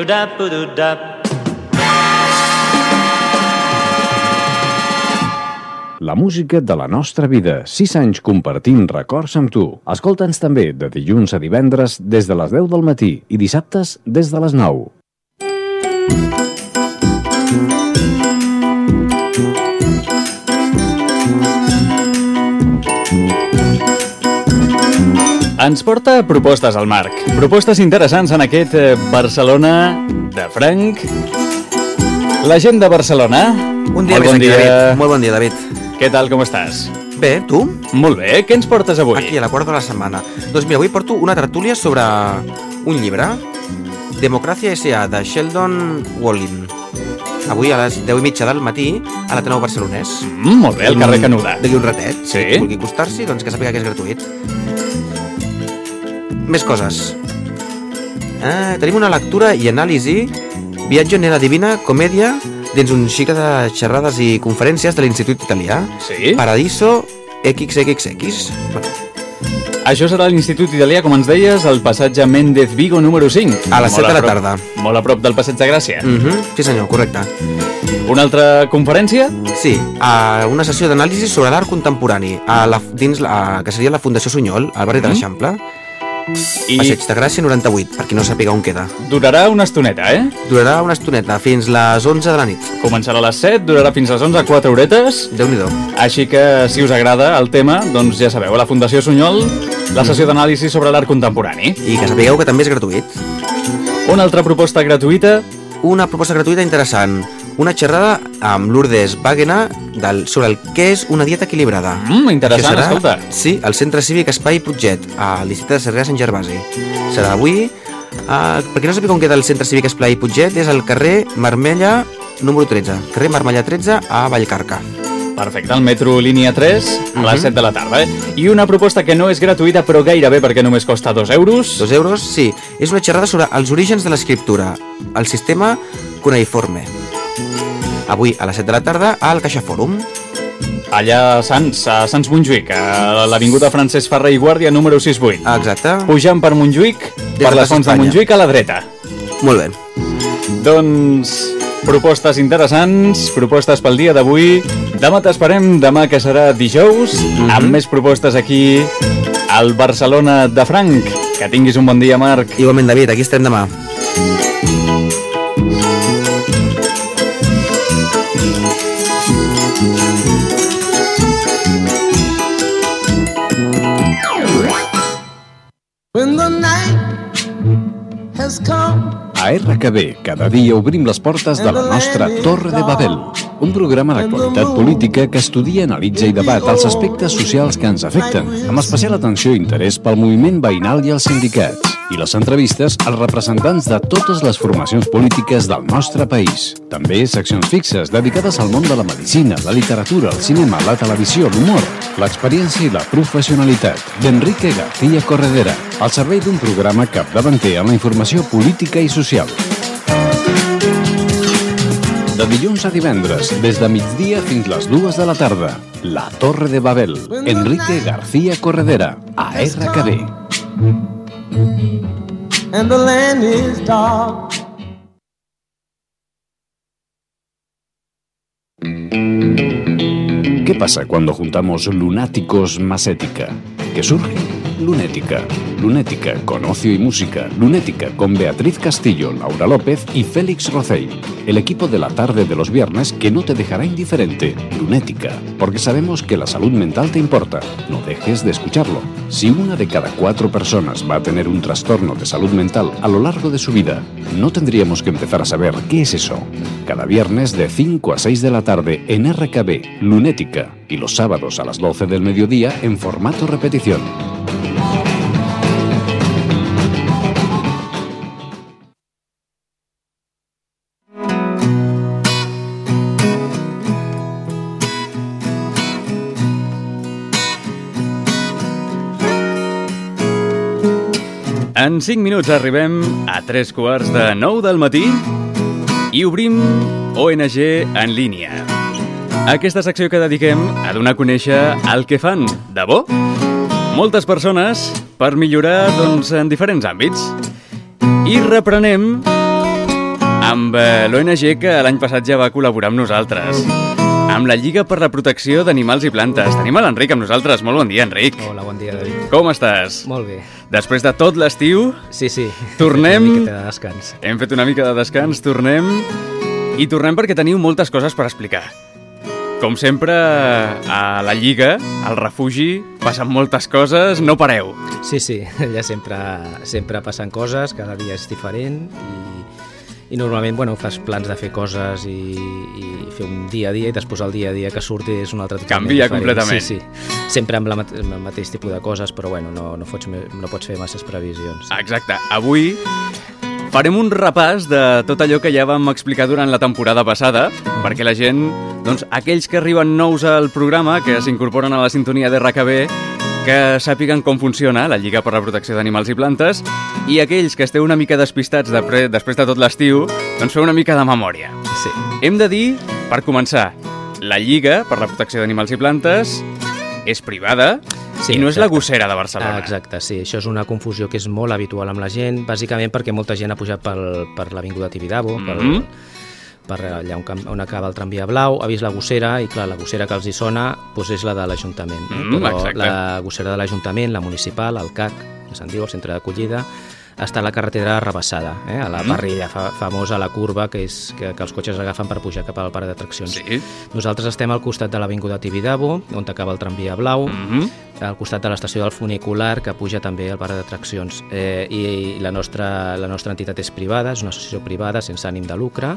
[SPEAKER 2] La música de la nostra vida. 6 anys compartint records amb tu. Escolta'ns també de dilluns a divendres des de les 10 del matí i dissabtes des de les 9.
[SPEAKER 1] Ens porta propostes al Marc. Propostes interessants en aquest Barcelona de Frank. La gent de Barcelona.
[SPEAKER 9] Un dia més aquí, David. Molt bon dia, David.
[SPEAKER 1] Què tal, com estàs?
[SPEAKER 9] Bé, tu?
[SPEAKER 1] Molt bé. Què ens portes avui?
[SPEAKER 9] Aquí, a la quarta de la setmana. Doncs mira, avui porto una tertúlia sobre un llibre, Democràcia S.A. de Sheldon Wolin. Avui a les 10:30 del matí a l'Ateneu Barcelonès.
[SPEAKER 1] Molt bé, al carrer Canuda.
[SPEAKER 9] D'aquí un ratet.
[SPEAKER 1] Sí.
[SPEAKER 9] Si vulgui acostar-s'hi, doncs que sàpiga que és gratuït. Més coses. Tenim una lectura i anàlisi, Viatge en era divina, comèdia, dins un xic de xerrades i conferències de l'Institut Italià.
[SPEAKER 1] Sí.
[SPEAKER 9] Paradiso XXX. Bueno.
[SPEAKER 1] Això serà l'Institut Italià, com ens deies, al passatge Méndez Vigo número 5.
[SPEAKER 9] A les 7 de la tarda.
[SPEAKER 1] Molt a prop del Passeig de Gràcia.
[SPEAKER 9] Sí senyor, correcte.
[SPEAKER 1] Una altra conferència?
[SPEAKER 9] Sí, una sessió d'anàlisi sobre l'art contemporani que seria la Fundació Sunyol, al barri de l'Eixample. Passeig de Gràcia 98, per qui no sàpiga on queda.
[SPEAKER 1] Durarà una estoneta,
[SPEAKER 9] Durarà una estoneta, fins les 11 de la nit.
[SPEAKER 1] Començarà a les 7, durarà fins a les 11, 4 horetes.
[SPEAKER 9] Déu-n'hi-do.
[SPEAKER 1] Així que, si us agrada el tema, doncs ja sabeu, a la Fundació Sunyol, la sessió d'anàlisi sobre l'art contemporani.
[SPEAKER 9] I que sapigueu que també és gratuït.
[SPEAKER 1] Una altra proposta gratuïta?
[SPEAKER 9] Una proposta gratuïta interessant. Una xerrada amb Lourdes Wagner sobre el que és una dieta equilibrada.
[SPEAKER 1] Interessant, escolta.
[SPEAKER 9] Sí, al Centre Cívic Espai Putget, al districte de Sarrià Sant Gervasi. Serà avui. Per qui no sàpiga on queda el Centre Cívic Espai Putget, és al carrer Marmella número 13. Carrer Marmella 13 a Vallcarca.
[SPEAKER 1] Perfecte, al metro línia 3 a les 7 de la tarda. I una proposta que no és gratuïta, però gairebé perquè només costa 2 euros.
[SPEAKER 9] 2 euros, sí. És una xerrada sobre els orígens de l'escriptura, el sistema cuneiforme. Avui a les 7 de la tarda al Caixa Fòrum.
[SPEAKER 1] Allà a Sants Montjuïc, a l'avinguda Francesc Ferrer i Guàrdia número 68.
[SPEAKER 9] Exacte.
[SPEAKER 1] Pujant per Montjuïc, per les fonts de Montjuïc a la dreta.
[SPEAKER 9] Molt bé.
[SPEAKER 1] Doncs propostes interessants, propostes pel dia d'avui. Demà t'esperem, demà que serà dijous, amb més propostes aquí al Barcelona de Frank. Que tinguis un bon dia, Marc.
[SPEAKER 9] Igualment, David, aquí estem demà.
[SPEAKER 2] A RKB, cada dia obrim les portes de la nostra Torre de Babel, un programa d'actualitat política que estudia, analitza i debat els aspectes socials que ens afecten, amb especial atenció i interès pel moviment veïnal i els sindicats. i les entrevistes als representants de totes les formacions polítiques del nostre país. També seccions fixes dedicades al món de la medicina, la literatura, el cinema, la televisió, l'humor, l'experiència i la professionalitat d'Enrique García Corredera, al servei d'un programa capdavanter en la informació política i social. De dilluns a divendres, des de migdia fins les 2 de la tarda, La Torre de Babel, Enrique García Corredera, a RKB.
[SPEAKER 10] And the land is dark.
[SPEAKER 2] ¿Qué pasa cuando juntamos lunáticos más ética? ¿Qué surge? Lunética. Lunética con ocio y música. Lunética con Beatriz Castillo, Laura López y Félix Rocey. El equipo de la tarde de los viernes que no te dejará indiferente. Lunética. Porque sabemos que la salud mental te importa. No dejes de escucharlo. Si una de cada 4 personas va a tener un trastorno de salud mental a lo largo de su vida, no tendríamos que empezar a saber qué es eso. Cada viernes de 5 a 6 de la tarde en RKB, Lunética. Y los sábados a las 12 del mediodía en formato repetición.
[SPEAKER 1] En 5 minuts arribem a 3:15 del matí i obrim ONG en línia. Aquesta secció que dediquem a donar a conèixer el que fan de bo moltes persones per millorar en diferents àmbits. I reprenem amb l'ONG que l'any passat ja va col·laborar amb nosaltres, amb la Lliga per la Protecció d'Animals i Plantes. Tenim a l'Enric amb nosaltres. Molt bon dia, Enric.
[SPEAKER 11] Hola, bon dia, David.
[SPEAKER 1] Com estàs?
[SPEAKER 11] Molt bé.
[SPEAKER 1] Després de tot l'estiu...
[SPEAKER 11] Sí.
[SPEAKER 1] Tornem...
[SPEAKER 11] Una miqueta de descans.
[SPEAKER 1] Hem fet una mica de descans, tornem perquè teniu moltes coses per explicar. Com sempre, a la Lliga, al refugi, passen moltes coses, no pareu.
[SPEAKER 11] Sí, allà sempre passen coses, cada dia és diferent i normalment fas plans de fer coses i fer un dia a dia i després el dia a dia que surt és un altre totalment
[SPEAKER 1] canvia
[SPEAKER 11] diferent.
[SPEAKER 1] Completament.
[SPEAKER 11] Sí. Sempre amb el mateix tipus de coses, però no pots fer masses previsions.
[SPEAKER 1] Exacte. Avui farem un repàs de tot allò que ja vam explicar durant la temporada passada, perquè la gent, aquells que arriben nous al programa, que s'incorporen a la sintonia d'RKB, que sàpiguen com funciona la Lliga per la Protecció d'Animals i Plantes, i aquells que esteu una mica despistats després de tot l'estiu, feu una mica de memòria.
[SPEAKER 11] Sí.
[SPEAKER 1] Hem de dir, per començar, la Lliga per la Protecció d'Animals i Plantes és privada i no és la Gossera de Barcelona.
[SPEAKER 11] Exacte, sí. Això és una confusió que és molt habitual amb la gent, bàsicament perquè molta gent ha pujat per l'Avinguda Tibidabo, per allà on acaba el tramvia blau, ha vist la Gossera i clar, la Gossera que els hi sona és la de l'Ajuntament. Però la Gossera de l'Ajuntament, la municipal, el CAC, que se'n diu, el centre d'acollida, està a la carretera Rabassada, a la parrilla famosa, la curva, que els cotxes agafen per pujar cap al parc d'atraccions.
[SPEAKER 1] Sí.
[SPEAKER 11] Nosaltres estem al costat de l'Avinguda Tibidabo, on acaba el tramvia blau, al costat de l'estació del funicular, que puja també al parc d'atraccions. I la nostra entitat és privada, és una associació privada sense ànim de lucre,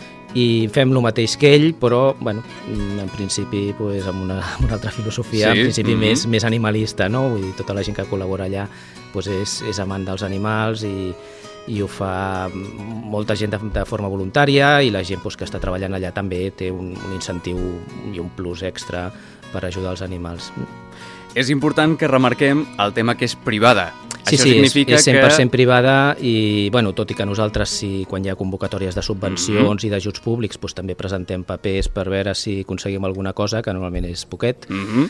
[SPEAKER 11] i fem el mateix que ell, però en principi amb una altra filosofia, en principi més animalista, no? Vull dir, tota la gent que col·labora allà és amant dels animals i ho fa molta gent de forma voluntària, i la gent que està treballant allà també té un incentiu i un plus extra per ajudar els animals.
[SPEAKER 1] És important que remarquem el tema que és privada.
[SPEAKER 11] Sí,
[SPEAKER 1] Això significa
[SPEAKER 11] és 100% privada i, tot i que nosaltres, quan hi ha convocatòries de subvencions i d'ajuts públics, també presentem papers per veure si aconseguim alguna cosa, que normalment és poquet,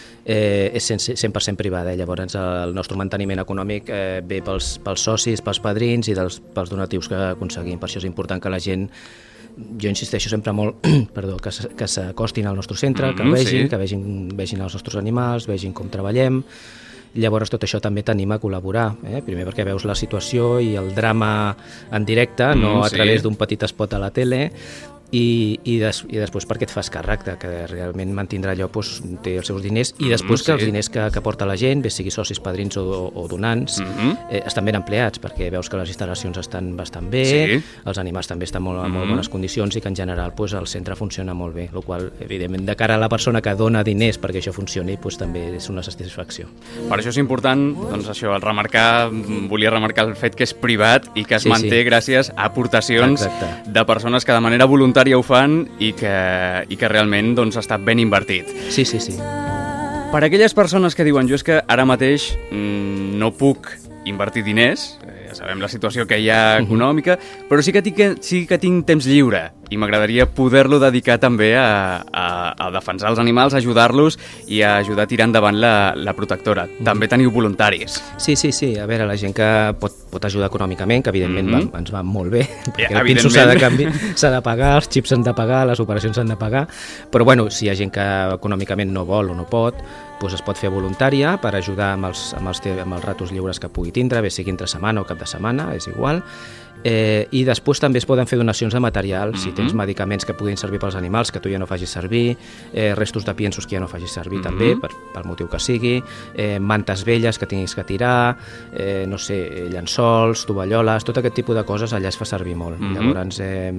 [SPEAKER 11] és 100% privada. Llavors, el nostre manteniment econòmic ve pels socis, pels padrins i pels donatius que aconseguim. Per això és important que la gent, jo insisteixo sempre molt, que s'acostin al nostre centre, que vegin els nostres animals, vegin com treballem. Llavors tot això també t'anima a col·laborar, primer perquè veus la situació i el drama en directe, no a través d'un petit espot a la tele, i després perquè et fas càrrec de que realment mantindrà allò, doncs, té els seus diners, i després que els diners que aporta la gent, bé sigui socis, padrins o donants, estan ben empleats, perquè veus que les instal·lacions estan bastant bé, els animals també estan molt, en molt bones condicions, i que en general doncs, el centre funciona molt bé, el qual, evidentment, de cara a la persona que dona diners perquè això funcioni, doncs, també és una satisfacció.
[SPEAKER 1] Per això és important, doncs això, volia remarcar el fet que és privat i que es manté gràcies a aportacions de persones que de manera voluntària ho fan i que realment doncs, està ben invertit.
[SPEAKER 11] Sí.
[SPEAKER 1] Per a aquelles persones que diuen jo és que ara mateix no puc invertir diners, ja sabem la situació que hi ha econòmica, però sí que tinc temps lliure i m'agradaria poder-lo dedicar també a defensar els animals, a ajudar-los i a ajudar a tirar endavant la protectora. També teniu voluntaris.
[SPEAKER 11] Sí. A veure, la gent que pot ajudar econòmicament, que evidentment ens va molt bé, perquè el pinso s'ha de pagar, els xips s'han de pagar, les operacions s'han de pagar, però bueno, si hi ha gent que econòmicament no vol o no pot, doncs es pot fer voluntària per ajudar amb els ratos lliures que pugui tindre, bé sigui entre setmana o cap de setmana, és igual. I després també es poden fer donacions de material, si tens medicaments que puguin servir pels animals, que tu ja no facis servir, restos de piensos que ja no facis servir també, pel motiu que sigui, mantes velles que tinguis que tirar, no sé, llençols, tovalloles, tot aquest tipus de coses allà es fa servir molt. Llavors,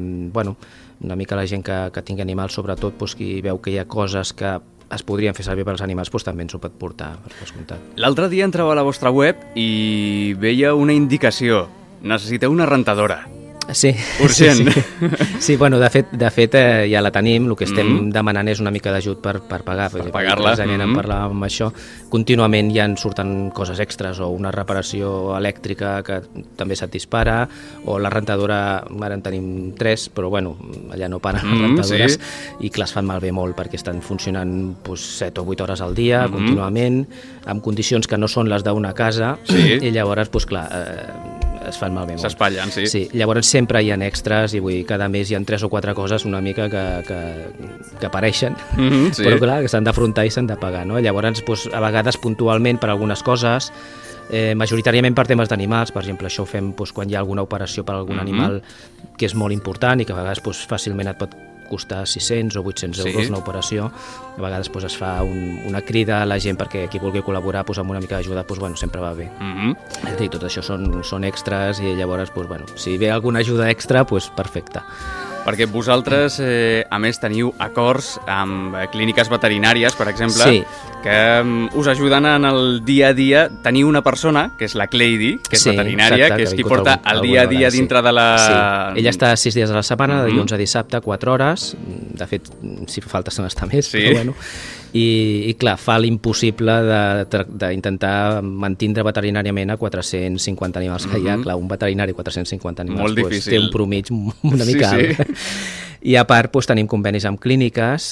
[SPEAKER 11] una mica la gent que tingui animals, sobretot, qui veu que hi ha coses que es podrien fer servir pels animals, doncs també ens ho pot portar, per descomptat.
[SPEAKER 1] L'altre dia entrava a la vostra web i veia una indicació. Necessiteu una rentadora.
[SPEAKER 11] Sí.
[SPEAKER 1] Urgent.
[SPEAKER 11] Sí, bueno, de fet ja la tenim, el que estem demanant és una mica d'ajut per pagar.
[SPEAKER 1] Per pagar-la.
[SPEAKER 11] En parlàvem amb això. Contínuament ja en surten coses extres, o una reparació elèctrica que també se't dispara, o la rentadora, ara en tenim 3, però bueno, allà no paren les rentadores, i clar, es fan malbé molt perquè estan funcionant 7 o 8 hores al dia, contínuament, amb condicions que no són les d'una casa, i llavors, clar, es fan malbé molt.
[SPEAKER 1] S'espatllen,
[SPEAKER 11] sí. Llavors sempre hi ha extras, i vull dir, cada mes hi ha 3 o 4 coses una mica que apareixen, però clar, que s'han d'afrontar i s'han de pagar, no? Llavors, a vegades puntualment per algunes coses, majoritàriament per temes d'animals, per exemple, això ho fem quan hi ha alguna operació per algun animal que és molt important i que a vegades fàcilment et pot costar 600 o 800 euros una operació. A vegades es fa una crida a la gent perquè qui vulgui col·laborar amb una mica d'ajuda, sempre va bé. És a dir, tot això són extras, i llavors, si ve alguna ajuda extra, perfecte.
[SPEAKER 1] Perquè vosaltres, a més, teniu acords amb clíniques veterinàries, per exemple, que us ajuden en el dia a dia. Teniu una persona, que és la Cleidy, que és veterinària, que és qui porta el dia a dia dintre de la...
[SPEAKER 11] Sí, ella està 6 dies a la setmana, de dilluns a dissabte, 4 hores. De fet, si fa falta se n'està més, però bueno. I clar, fa l'impossible d'intentar mantindre veterinàriament a 450 animals que hi ha. Clar, un veterinari 450 animals té un promig una mica alt. I a part tenim convenis amb clíniques,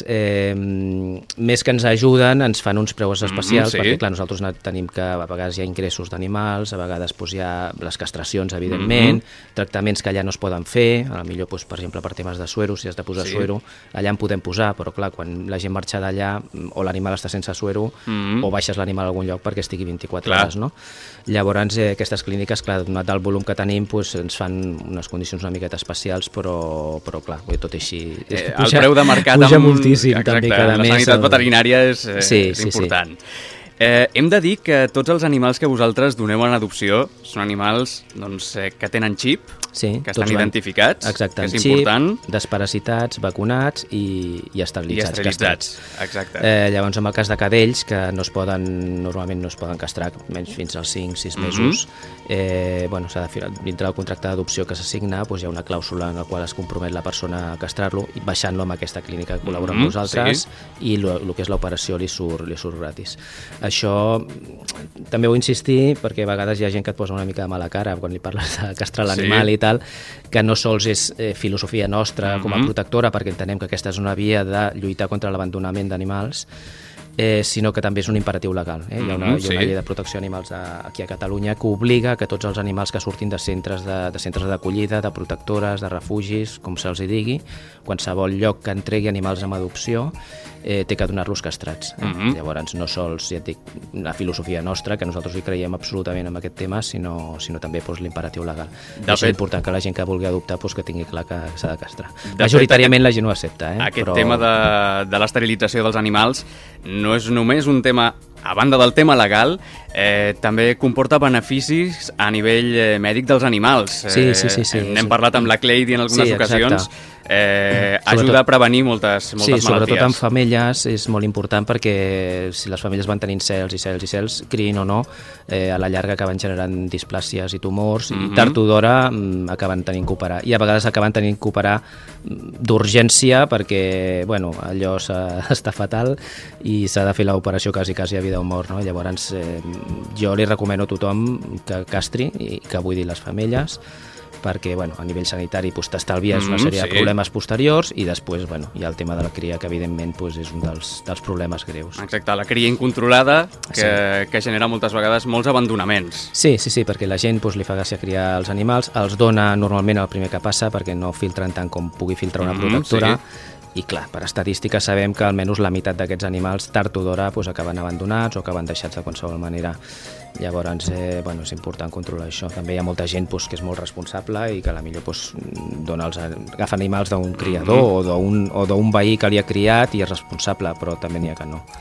[SPEAKER 11] més que ens ajuden, ens fan uns preus especials, perquè clar, nosaltres tenim que a vegades hi ha ingressos d'animals, a vegades hi ha les castracions, evidentment, tractaments que allà no es poden fer, potser, per exemple, per temes de suero, si has de posar suero, allà en podem posar, però clar, quan la gent marxa d'allà, o l'animal està sense suero, o baixes l'animal a algun lloc perquè estigui 24 hores, no? Llavors, aquestes clíniques, clar, donat el volum que tenim, ens fan unes condicions una miqueta especials, però clar, tot així...
[SPEAKER 1] El preu de mercat
[SPEAKER 11] puja moltíssim, també, cada mes.
[SPEAKER 1] La sanitat veterinària és important. Hem de dir que tots els animals que vosaltres doneu en adopció són animals que tenen xip, que estan identificats, que és important.
[SPEAKER 11] Desparasitats, vacunats i esterilitzats.
[SPEAKER 1] Exacte.
[SPEAKER 11] Llavors, en el cas de cadells, que normalment no es poden castrar menys fins als 5-6 mesos, s'ha de fer, dintre del contracte d'adopció que s'assigna, hi ha una clàusula en la qual es compromet la persona a castrar-lo, baixant-lo amb aquesta clínica que col·labora amb nosaltres, i el que és l'operació li surt gratis. Això també vull insistir, perquè a vegades hi ha gent que et posa una mica de mala cara quan li parles de castrar l'animal i tal, que no sols és filosofia nostra com a protectora, perquè entenem que aquesta és una via de lluitar contra l'abandonament d'animals, sinó que també és un imperatiu legal. Hi ha una llei de protecció d'animals aquí a Catalunya que obliga que tots els animals que surtin de centres d'acollida, de protectores, de refugis, com se'ls digui, qualsevol lloc que entregui animals amb adopció, té que donar-los castrats. Llavors, no sols, ja et dic, la filosofia nostra, que nosaltres hi creiem absolutament en aquest tema, sinó també l'imperatiu legal. És important que la gent que vulgui adoptar que tingui clar que s'ha de castrar. Majoritàriament la gent ho accepta.
[SPEAKER 1] Aquest tema de l'esterilització dels animals no és només un tema, a banda del tema legal, també comporta beneficis a nivell mèdic dels animals.
[SPEAKER 11] Sí.
[SPEAKER 1] N'hem parlat amb la Cleidy en algunes ocasions. Ajuda a prevenir moltes malalties. Sí,
[SPEAKER 11] sobretot en femelles és molt important perquè si les femelles van tenint cels, criïn o no, a la llarga acaben generant displàcies i tumors i tard o d'hora acaben tenint que operar. I a vegades acaben tenint que operar d'urgència perquè allò està fatal i s'ha de fer l'operació quasi a vida o mort. Llavors jo li recomano a tothom que castri, i que vull dir les femelles, perquè a nivell sanitari t'estalvies una sèrie de problemes posteriors i després hi ha el tema de la cria, que evidentment és un dels problemes greus.
[SPEAKER 1] Exacte, la cria incontrolada que genera moltes vegades molts abandonaments.
[SPEAKER 11] Sí, perquè la gent li fa gràcia criar els animals, els dona normalment el primer que passa perquè no filtren tant com pugui filtrar una protectora. I clar, per estadística sabem que almenys la meitat d'aquests animals tard o d'hora acaben abandonats o acaben deixats de qualsevol manera. Llavors és important controlar això. També hi ha molta gent que és molt responsable i que potser agafa animals d'un criador o d'un veí que li ha criat i és responsable, però també n'hi ha que no.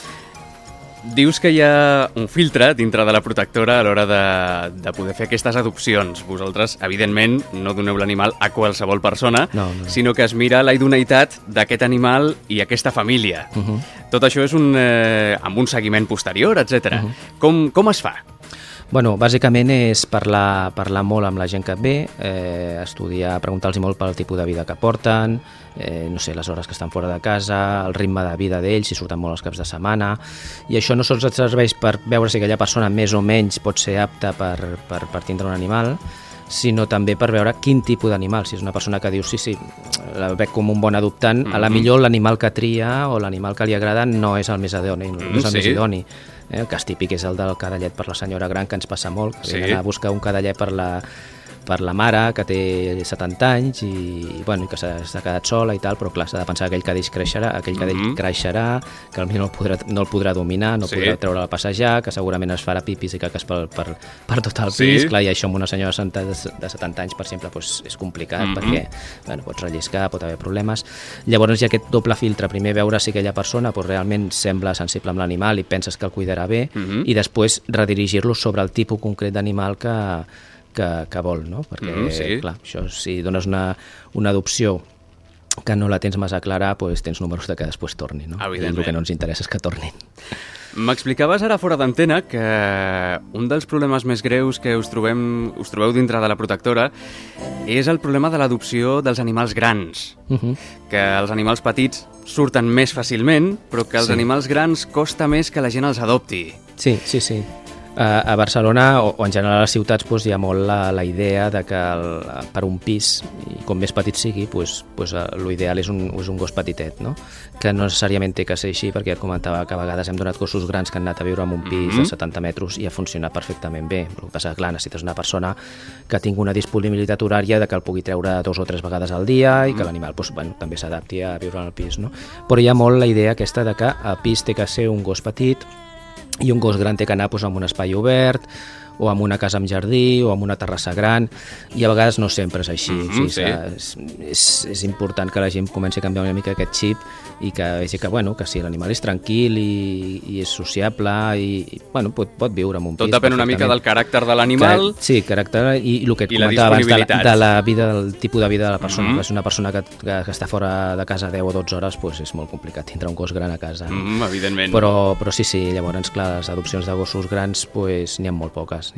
[SPEAKER 1] Dius que hi ha un filtre dintre de la protectora a l'hora de poder fer aquestes adopcions. Vosaltres, evidentment, no doneu l'animal a qualsevol persona, sinó que es mira la idoneïtat d'aquest animal i aquesta família. Tot això és amb un seguiment posterior, etc. Com es fa?
[SPEAKER 11] Bàsicament és parlar molt amb la gent que et ve, estudiar, preguntar-los molt pel tipus de vida que porten, les hores que estan fora de casa, el ritme de vida d'ells, si surten molt els caps de setmana, i això no sols et serveix per veure si aquella persona més o menys pot ser apta per tindre un animal, sinó també per veure quin tipus d'animal. Si és una persona que diu sí, la veig com un bon adoptant, a la millor l'animal que tria o l'animal que li agrada no és el més idoni, més idoni. El cas típic és el del cadallet per la senyora gran, que ens passa molt, que ve a buscar un cadallet per la mare, que té 70 anys i que s'ha quedat sola i tal, però clar, s'ha de pensar que aquell cadell creixerà, que potser no el podrà dominar, no podrà treure'l a passejar, que segurament es farà pipis i caques per tot el pis, clar, i això amb una senyora de 70 anys, per exemple, és complicat, perquè pots relliscar, pot haver problemes. Llavors hi ha aquest doble filtre, primer veure si aquella persona realment sembla sensible amb l'animal i penses que el cuidarà bé, i després redirigir-lo sobre el tipus concret d'animal que vol, no? Perquè, clar, això, si dones una adopció que no la tens massa clara, tens números de que després torni, no? I el que no ens interessa és que tornin.
[SPEAKER 1] M'explicaves ara fora d'antena que un dels problemes més greus que us trobeu dintre de la protectora és el problema de l'adopció dels animals grans. Que els animals petits surten més fàcilment, però que els animals grans costa més que la gent els adopti.
[SPEAKER 11] Sí. A Barcelona o en general a les ciutats hi ha molt la idea de que per un pis, i com més petit sigui, l'ideal és un gos petitet, no? Que no necessàriament té que ser així, perquè et comentava que a vegades hem donat gossos grans que han anat a viure en un pis de 70 metres i ha funcionat perfectament bé. El que passa és que necessites una persona que tingui una disponibilitat horària de que el pugui treure 2 o 3 vegades al dia i que l'animal també s'adapti a viure en el pis, no? Però hi ha molt la idea aquesta de que el pis té que ser un gos petit i un gos gran té que anar en un espai obert o amb una casa amb jardí o amb una terrassa gran, i a vegades no sempre és així. És important que la gent comenci a canviar una mica aquest xip i que vegi que si l'animal és tranquil i és sociable i pot viure en un pis.
[SPEAKER 1] Tot depèn una mica del caràcter de l'animal.
[SPEAKER 11] Sí, caràcter i el que et comentava abans de la vida, del tipus de vida de la persona. Si és una persona que està fora de casa 10 o 12 hores, és molt complicat tindre un gos gran a casa.
[SPEAKER 1] Evidentment.
[SPEAKER 11] Però sí, llavors, clar, les adopcions de gossos grans n'hi ha molt poques. poques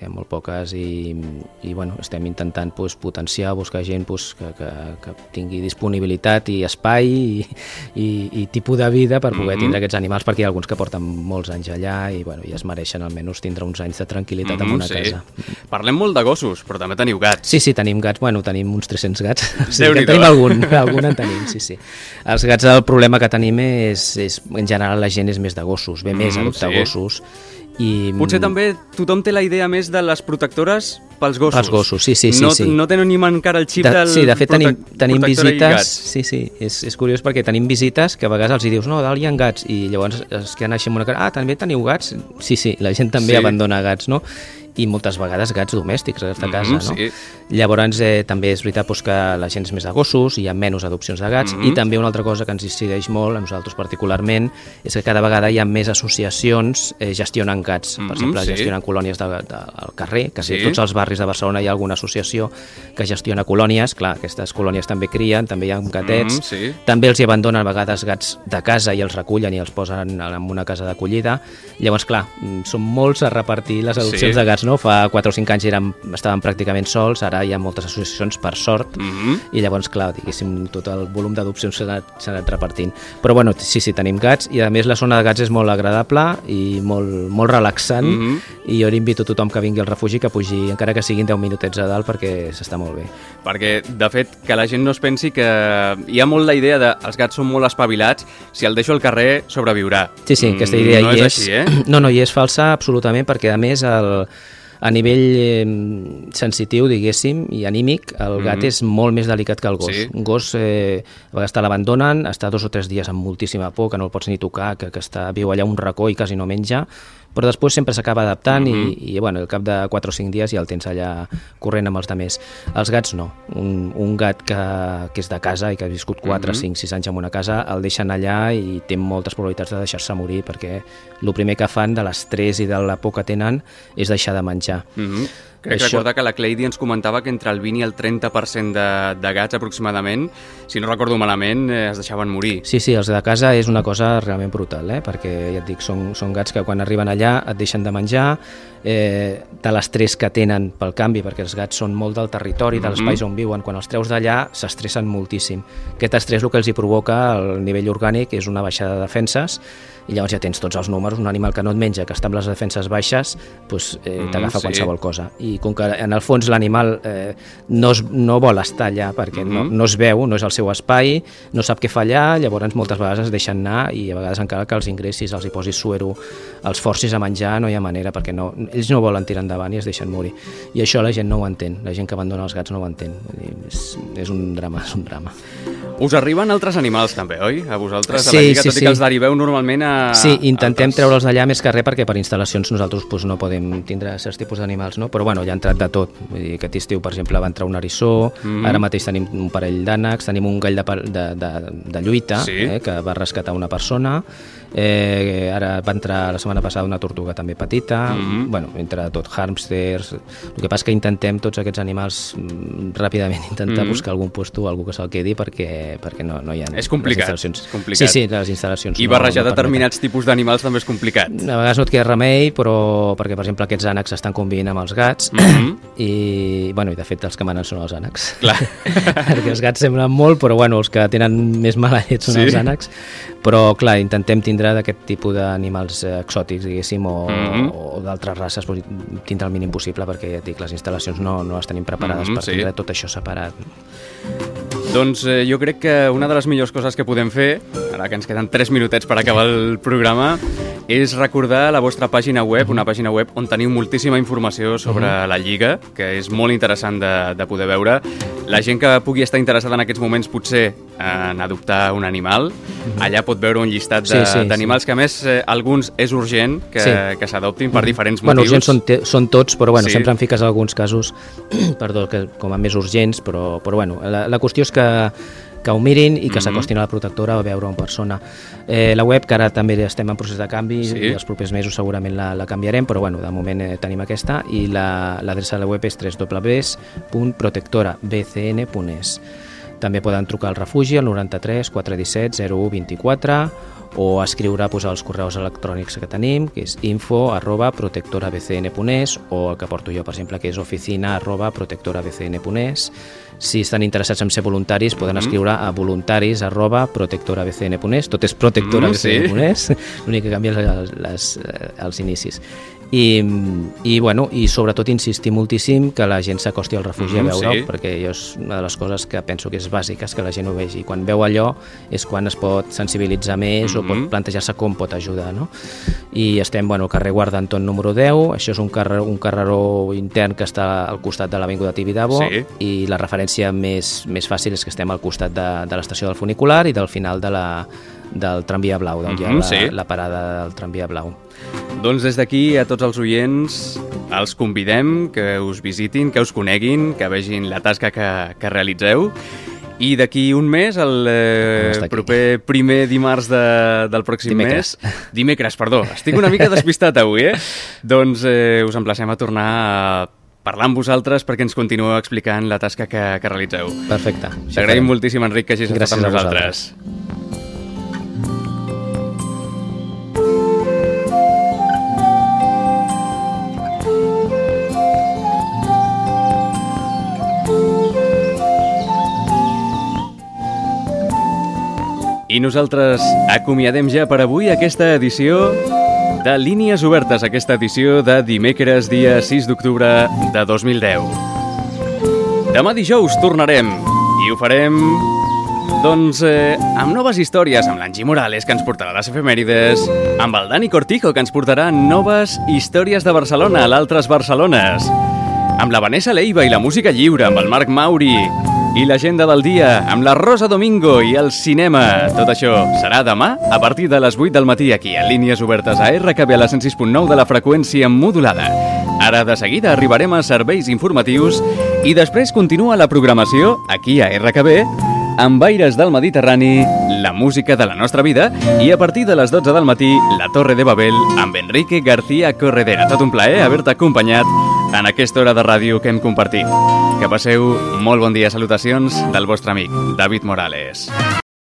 [SPEAKER 11] i bueno, estem intentant potenciar, buscar gent que tingui disponibilitat i espai i tipus de vida per poder tindre aquests animals, perquè hi ha alguns que porten molts anys allà i bueno, ja es mereixen almenys tindre uns anys de tranquil·litat en una casa.
[SPEAKER 1] Parlem molt de gossos, però també teniu gats.
[SPEAKER 11] Sí, tenim gats, bueno, tenim uns 300 gats, tenim algun en tenim, sí. Els gats, el problema que tenim és en general la gent és més de gossos, ve més a adoptar gossos. I
[SPEAKER 1] potser també tothom té la idea més de les protectores pels gossos.
[SPEAKER 11] Pels gossos, sí.
[SPEAKER 1] No tenim encara el xip del
[SPEAKER 11] sí, de fet tenim visites,
[SPEAKER 1] sí,
[SPEAKER 11] és curiós perquè tenim visites que a vegades els dius, no, dalt hi ha gats, i llavors es queden així amb una cara, també teniu gats? Sí, la gent també abandona gats, no? I moltes vegades gats domèstics a casa, no?
[SPEAKER 1] Sí.
[SPEAKER 11] Llavors també és veritat que la gent és més de gossos, hi ha menys adopcions de gats, i també una altra cosa que ens incideix molt, a nosaltres particularment, és que cada vegada hi ha més associacions gestionant gats, per exemple, gestionant colònies al carrer, quasi tots els barris de Barcelona hi ha alguna associació que gestiona colònies, clar, aquestes colònies també crien, també hi ha gatets, també els hi abandonen a vegades gats de casa i els recullen i els posen en una casa d'acollida, llavors clar, són molts a repartir les adopcions de gats, no? Fa 4 o 5 anys estaven pràcticament sols, ara hi ha moltes associacions per sort, i llavors, clar, diguéssim, tot el volum d'adopcions s'ha anat repartint. Però bueno, sí, tenim gats, i a més la zona de gats és molt agradable i molt relaxant, i jo invito a tothom que vingui al refugi que pugi, encara que siguin 10 minutets a dalt, perquè s'està molt bé.
[SPEAKER 1] Perquè, de fet, que la gent no es pensi que hi ha molt la idea de els gats són molt espavilats, si el deixo al carrer sobreviurà.
[SPEAKER 11] Sí, aquesta idea
[SPEAKER 1] no
[SPEAKER 11] hi
[SPEAKER 1] és així,
[SPEAKER 11] No, i és falsa absolutament, perquè a més a nivell sensitiu, diguéssim, i anímic, el gat és molt més delicat que el gos. Un gos, a vegades te l'abandonen, està 2 o 3 dies amb moltíssima por, que no el pots ni tocar, que viu allà un racó i quasi no menja, però després sempre s'acaba adaptant i bueno, al cap de 4 o 5 dies ja el tens allà corrent amb els altres. Els gats no. Un gat que és de casa i que ha viscut 4, 5, 6 anys en una casa, el deixen allà i té moltes probabilitats de deixar-se morir, perquè el primer que fan de l'estrès i de la por que tenen és deixar de menjar.
[SPEAKER 1] Crec recordar que la Cleidy ens comentava que entre el 20 i el 30% de gats aproximadament, si no recordo malament, es deixaven morir.
[SPEAKER 11] Sí, els de casa és una cosa realment brutal, perquè ja et dic, són gats que quan arriben allà et deixen de menjar, de l'estrès que tenen pel canvi, perquè els gats són molt del territori, dels espais on viuen, quan els treus d'allà s'estressen moltíssim. Aquest estrès el que els hi provoca al nivell orgànic és una baixada de defenses, i llavors ja tens tots els números. Un animal que no et menja, que està amb les defenses baixes, t'agafa qualsevol cosa. I com que en el fons l'animal no vol estar allà perquè no es veu, no és el seu espai, no sap què fa allà, llavors moltes vegades es deixen anar, i a vegades encara que els ingressis, els hi posis suero, els forcis a menjar, no hi ha manera, perquè ells no volen tirar endavant i es deixen morir. I això la gent no ho entén, la gent que abandona els gats no ho entén. És un drama,
[SPEAKER 1] Us arriben altres animals també, oi? A vosaltres, a la Lliga, tot i que els deriveu normalment a...
[SPEAKER 11] Sí, intentem treure'ls d'allà més que res, perquè per instal·lacions nosaltres no podem tindre certs tipus d'animals, no? Però bueno, ja ha entrat de tot. Vull dir, aquest estiu, per exemple, va entrar un eriçó, ara mateix tenim un parell d'ànecs, tenim un gall de lluita, que va rescatar una persona, ara va entrar la setmana passada una tortuga també petita, bueno, entre tot, hàmsters. El que passa que intentem tots aquests animals ràpidament intentar buscar algun puesto, algú que se'l quedi, perquè no hi ha...
[SPEAKER 1] És complicat.
[SPEAKER 11] Sí, les instal·lacions.
[SPEAKER 1] I barrejar determinats tipus d'animals també és complicat.
[SPEAKER 11] A vegades no et queda remei, però perquè, per exemple, aquests ànecs estan convivint amb els gats i de fet els que manen són els ànecs.
[SPEAKER 1] Clar.
[SPEAKER 11] Perquè els gats semblen molt, però els que tenen més mala llet són els ànecs. Però, clar, intentem tindre d'aquest tipus d'animals exòtics, diguéssim, o d'altres races, tindre el mínim possible, perquè, ja et dic, les instal·lacions no les tenim preparades per tindre tot això separat.
[SPEAKER 1] Doncs jo crec que una de les millors coses que podem fer, ara que ens queden 3 minutets per acabar el programa, és recordar la vostra pàgina web, una pàgina web on teniu moltíssima informació sobre la Lliga, que és molt interessant de poder veure. La gent que pugui estar interessada en aquests moments potser en adoptar un animal, allà pot veure un llistat d'animals que, a més, alguns és urgent que s'adoptin per diferents motius.
[SPEAKER 11] Urgents són tots, però sempre en fiques alguns casos com a més urgents, però la qüestió és que ho mirin i que s'acostin a la protectora a veure en persona. La web, que ara també estem en procés de canvi, i els propers mesos segurament la canviarem, però de moment tenim aquesta, i l'adreça de la web és www.protectorabcn.es. També poden trucar al refugi al 93 417 0124 o escriure els correus electrònics que tenim, que és info@protectorabcn.es, o el que porto jo, per exemple, que és oficina@protectorabcn.es. Si estan interessats en ser voluntaris, poden escriure a voluntaris@protectorabcn.es. Tot és protectorabcn.es, l'únic que canvia és els inicis. I sobretot insistir moltíssim que la gent s'acosti al refugi a veure-ho, perquè és una de les coses que penso que és bàsiques, que la gent ho vegi. Quan veu allò és quan es pot sensibilitzar més o pot plantejar-se com pot ajudar, no? I estem al carrer Guardanton número 10, això és un carreró intern que està al costat de l'Avinguda Tibidabo, i la referència més fàcil és que estem al costat de l'estació del funicular i del final del tramvia blau, d'on hi ha la parada del tramvia blau.
[SPEAKER 1] Doncs des d'aquí a tots els oients els convidem que us visitin, que us coneguin, que vegin la tasca que realitzeu, i d'aquí un mes, el proper primer dimarts del pròxim mes... Dimecres, perdó. Estic una mica despistat avui, Doncs us emplacem a tornar a parlar amb vosaltres perquè ens continueu explicant la tasca que realitzeu.
[SPEAKER 11] Perfecte.
[SPEAKER 1] T'agraïm moltíssim, Enric, que hagis estat amb nosaltres. I nosaltres acomiadem ja per avui aquesta edició de Línies Obertes, aquesta edició de dimecres, dia 6 d'octubre de 2010. Demà dijous tornarem i ho farem, doncs, amb noves històries, amb l'Angie Morales, que ens portarà les efemèrides, amb el Dani Cortijo, que ens portarà noves històries de Barcelona, l'Altres Barcelones, amb la Vanessa Leiva i la música lliure, amb el Marc Mauri i l'agenda del dia, amb la Rosa Domingo i el cinema. Tot això serà demà a partir de les 8 del matí aquí, a Línies Obertes a RKB a la 106.9 de la freqüència modulada. Ara de seguida arribarem a serveis informatius i després continua la programació aquí a RKB amb Aires del Mediterrani, la música de la nostra vida, i a partir de les 12 del matí, la Torre de Babel amb Enrique García Corredera. Tot un plaer haver-te acompanyat en aquesta hora de ràdio que hem compartit. Que passeu molt bon dia. Salutacions del vostre amic, David Morales.